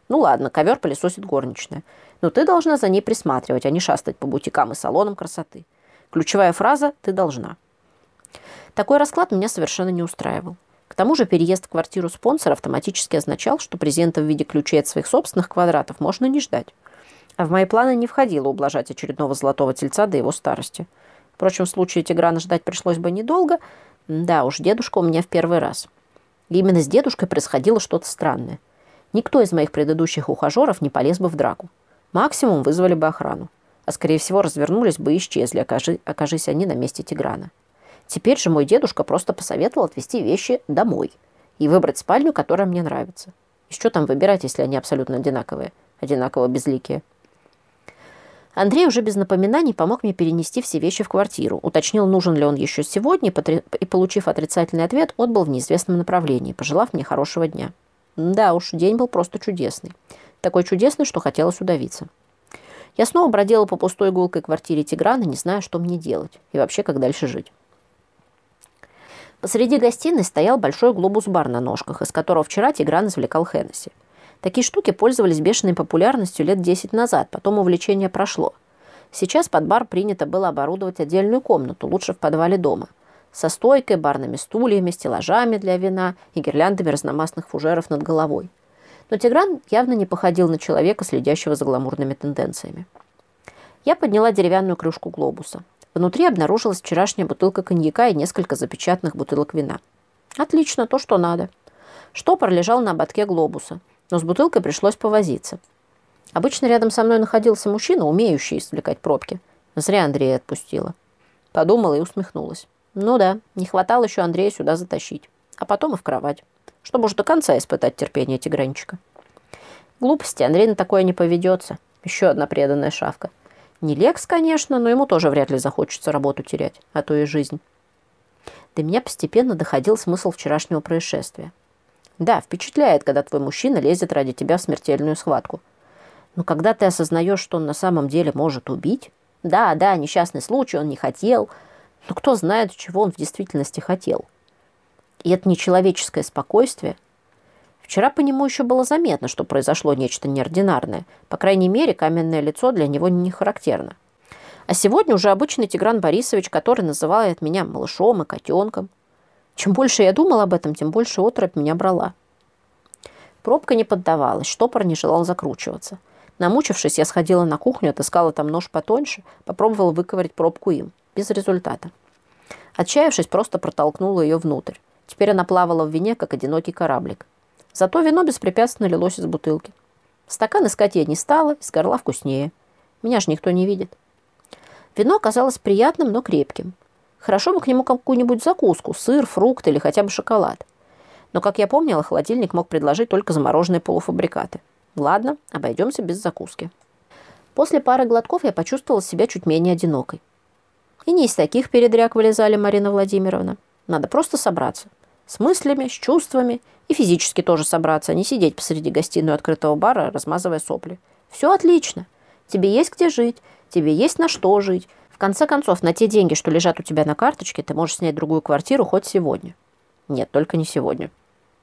Ну ладно, ковер пылесосит горничная. Но ты должна за ней присматривать, а не шастать по бутикам и салонам красоты. Ключевая фраза «ты должна». Такой расклад меня совершенно не устраивал. К тому же переезд в квартиру спонсора автоматически означал, что презента в виде ключей от своих собственных квадратов можно не ждать. А в мои планы не входило ублажать очередного золотого тельца до его старости. Впрочем, в случае Тиграна ждать пришлось бы недолго. Да уж, дедушка у меня в первый раз. И именно с дедушкой происходило что-то странное. Никто из моих предыдущих ухажеров не полез бы в драку. Максимум вызвали бы охрану. А скорее всего развернулись бы и исчезли, окажи, окажись они на месте Тиграна. Теперь же мой дедушка просто посоветовал отвезти вещи домой и выбрать спальню, которая мне нравится. И что там выбирать, если они абсолютно одинаковые, одинаково безликие? Андрей уже без напоминаний помог мне перенести все вещи в квартиру, уточнил, нужен ли он еще сегодня, и, получив отрицательный ответ, отбыл в неизвестном направлении, пожелав мне хорошего дня. Да уж, день был просто чудесный. Такой чудесный, что хотелось удавиться. Я снова бродила по пустой гулкой квартире Тиграна, не зная, что мне делать и вообще, как дальше жить. Посреди гостиной стоял большой глобус-бар на ножках, из которого вчера Тигран извлекал Хеннесси. Такие штуки пользовались бешеной популярностью лет десять назад, потом увлечение прошло. Сейчас под бар принято было оборудовать отдельную комнату, лучше в подвале дома, со стойкой, барными стульями, стеллажами для вина и гирляндами разномастных фужеров над головой. Но Тигран явно не походил на человека, следящего за гламурными тенденциями. Я подняла деревянную крышку глобуса. Внутри обнаружилась вчерашняя бутылка коньяка и несколько запечатанных бутылок вина. Отлично, то, что надо. Штопор лежал на ободке глобуса, но с бутылкой пришлось повозиться. Обычно рядом со мной находился мужчина, умеющий извлекать пробки. Зря Андрея отпустила. Подумала и усмехнулась. Ну да, не хватало еще Андрея сюда затащить. А потом и в кровать. Чтобы уж до конца испытать терпение тигранчика. Глупости, Андрей на такое не поведется. Еще одна преданная шавка. Не Лекс, конечно, но ему тоже вряд ли захочется работу терять, а то и жизнь. До меня постепенно доходил смысл вчерашнего происшествия. Да, впечатляет, когда твой мужчина лезет ради тебя в смертельную схватку. Но когда ты осознаешь, что он на самом деле может убить... Да, да, несчастный случай, он не хотел. Но кто знает, чего он в действительности хотел. И это нечеловеческое спокойствие. Вчера по нему еще было заметно, что произошло нечто неординарное. По крайней мере, каменное лицо для него не характерно. А сегодня уже обычный Тигран Борисович, который называет меня малышом и котенком. Чем больше я думала об этом, тем больше оторопь меня брала. Пробка не поддавалась, штопор не желал закручиваться. Намучившись, я сходила на кухню, отыскала там нож потоньше, попробовала выковырять пробку им. Без результата. Отчаявшись, просто протолкнула ее внутрь. Теперь она плавала в вине, как одинокий кораблик. Зато вино беспрепятственно лилось из бутылки. Стакан искать я не стала, из горла вкуснее. Меня ж никто не видит. Вино оказалось приятным, но крепким. Хорошо бы к нему какую-нибудь закуску, сыр, фрукт или хотя бы шоколад. Но, как я помнила, холодильник мог предложить только замороженные полуфабрикаты. Ладно, обойдемся без закуски. После пары глотков я почувствовала себя чуть менее одинокой. И не из таких передряг вылезали, Марина Владимировна. Надо просто собраться. С мыслями, с чувствами. И физически тоже собраться, а не сидеть посреди гостиной открытого бара, размазывая сопли. Все отлично. Тебе есть где жить, тебе есть на что жить. В конце концов, на те деньги, что лежат у тебя на карточке, ты можешь снять другую квартиру хоть сегодня. Нет, только не сегодня.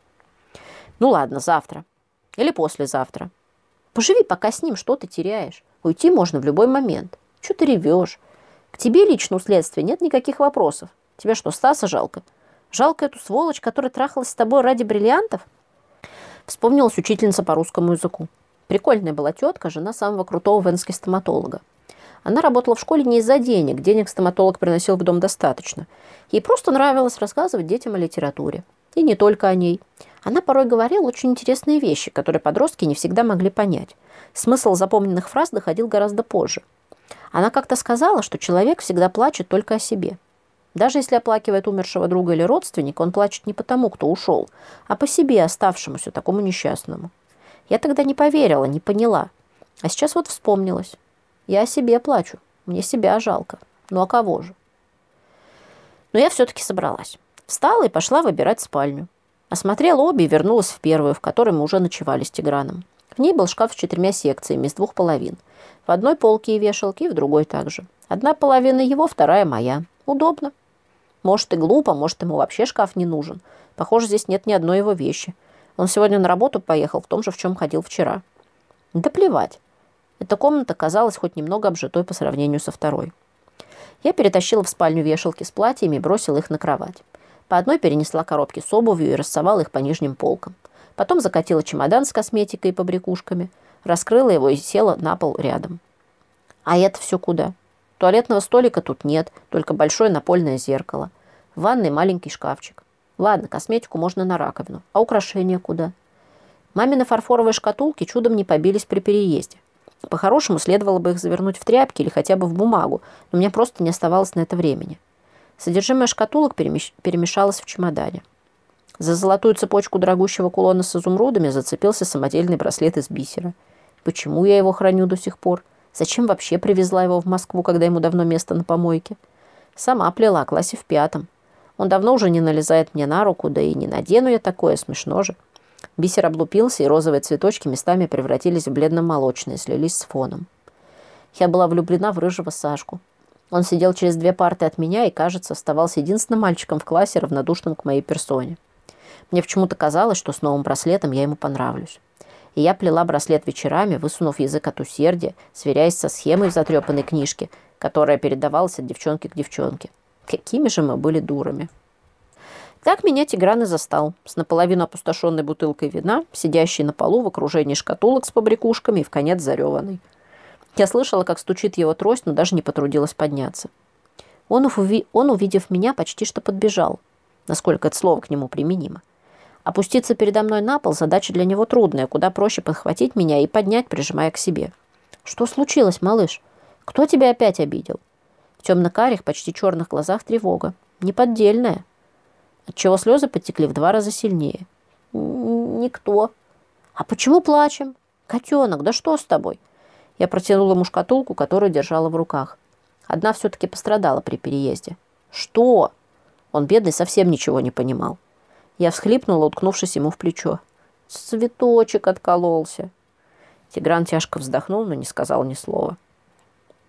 Ну ладно, завтра. Или послезавтра. Поживи пока с ним, что ты теряешь. Уйти можно в любой момент. Чего ты ревешь? К тебе лично у следствия нет никаких вопросов. Тебе что, Стаса жалко? Жалко эту сволочь, которая трахалась с тобой ради бриллиантов? Вспомнилась учительница по русскому языку. Прикольная была тетка, жена самого крутого венского стоматолога. Она работала в школе не из-за денег. Денег стоматолог приносил в дом достаточно. Ей просто нравилось рассказывать детям о литературе. И не только о ней. Она порой говорила очень интересные вещи, которые подростки не всегда могли понять. Смысл запомненных фраз доходил гораздо позже. Она как-то сказала, что человек всегда плачет только о себе. Даже если оплакивает умершего друга или родственника, он плачет не потому, кто ушел, а по себе, оставшемуся, такому несчастному. Я тогда не поверила, не поняла. А сейчас вот вспомнилась. Я о себе плачу. Мне себя жалко. Ну а кого же? Но я все-таки собралась. Встала и пошла выбирать спальню. Осмотрела обе и вернулась в первую, в которой мы уже ночевали с Тиграном. В ней был шкаф с четырьмя секциями из двух половин. В одной полки и вешалки, и в другой также. Одна половина его, вторая моя. Удобно. Может, и глупо, может, ему вообще шкаф не нужен. Похоже, здесь нет ни одной его вещи. Он сегодня на работу поехал в том же, в чем ходил вчера. Да плевать. Эта комната казалась хоть немного обжитой по сравнению со второй. Я перетащила в спальню вешалки с платьями и бросила их на кровать. По одной перенесла коробки с обувью и рассовала их по нижним полкам. Потом закатила чемодан с косметикой и побрякушками, раскрыла его и села на пол рядом. А это все куда? Туалетного столика тут нет, только большое напольное зеркало. В ванной маленький шкафчик. Ладно, косметику можно на раковину. А украшения куда? Мамины фарфоровые шкатулки чудом не побились при переезде. По-хорошему, следовало бы их завернуть в тряпки или хотя бы в бумагу, но мне просто не оставалось на это времени. Содержимое шкатулок перемеш... перемешалось в чемодане. За золотую цепочку дорогущего кулона с изумрудами зацепился самодельный браслет из бисера. Почему я его храню до сих пор? Зачем вообще привезла его в Москву, когда ему давно место на помойке? Сама плела, в классе в пятом. Он давно уже не налезает мне на руку, да и не надену я такое, смешно же. Бисер облупился, и розовые цветочки местами превратились в бледно-молочные, слились с фоном. Я была влюблена в рыжего Сашку. Он сидел через две парты от меня и, кажется, оставался единственным мальчиком в классе, равнодушным к моей персоне. Мне почему-то казалось, что с новым браслетом я ему понравлюсь. И я плела браслет вечерами, высунув язык от усердия, сверяясь со схемой в затрепанной книжке, которая передавалась от девчонки к девчонке. Какими же мы были дурами. Так меня Тигран и застал, с наполовину опустошенной бутылкой вина, сидящей на полу в окружении шкатулок с побрякушками и вконец зареванной. Я слышала, как стучит его трость, но даже не потрудилась подняться. Он, уви... он, увидев меня, почти что подбежал, насколько это слово к нему применимо. Опуститься передо мной на пол – задача для него трудная, куда проще подхватить меня и поднять, прижимая к себе. «Что случилось, малыш? Кто тебя опять обидел?» В темно-карих, почти черных глазах тревога. Неподдельная. Отчего слезы потекли в два раза сильнее. «Никто». «А почему плачем?» «Котенок, да что с тобой?» Я протянула ему шкатулку, которую держала в руках. Одна все-таки пострадала при переезде. «Что?» Он, бедный, совсем ничего не понимал. Я всхлипнула, уткнувшись ему в плечо. «Цветочек откололся». Тигран тяжко вздохнул, но не сказал ни слова.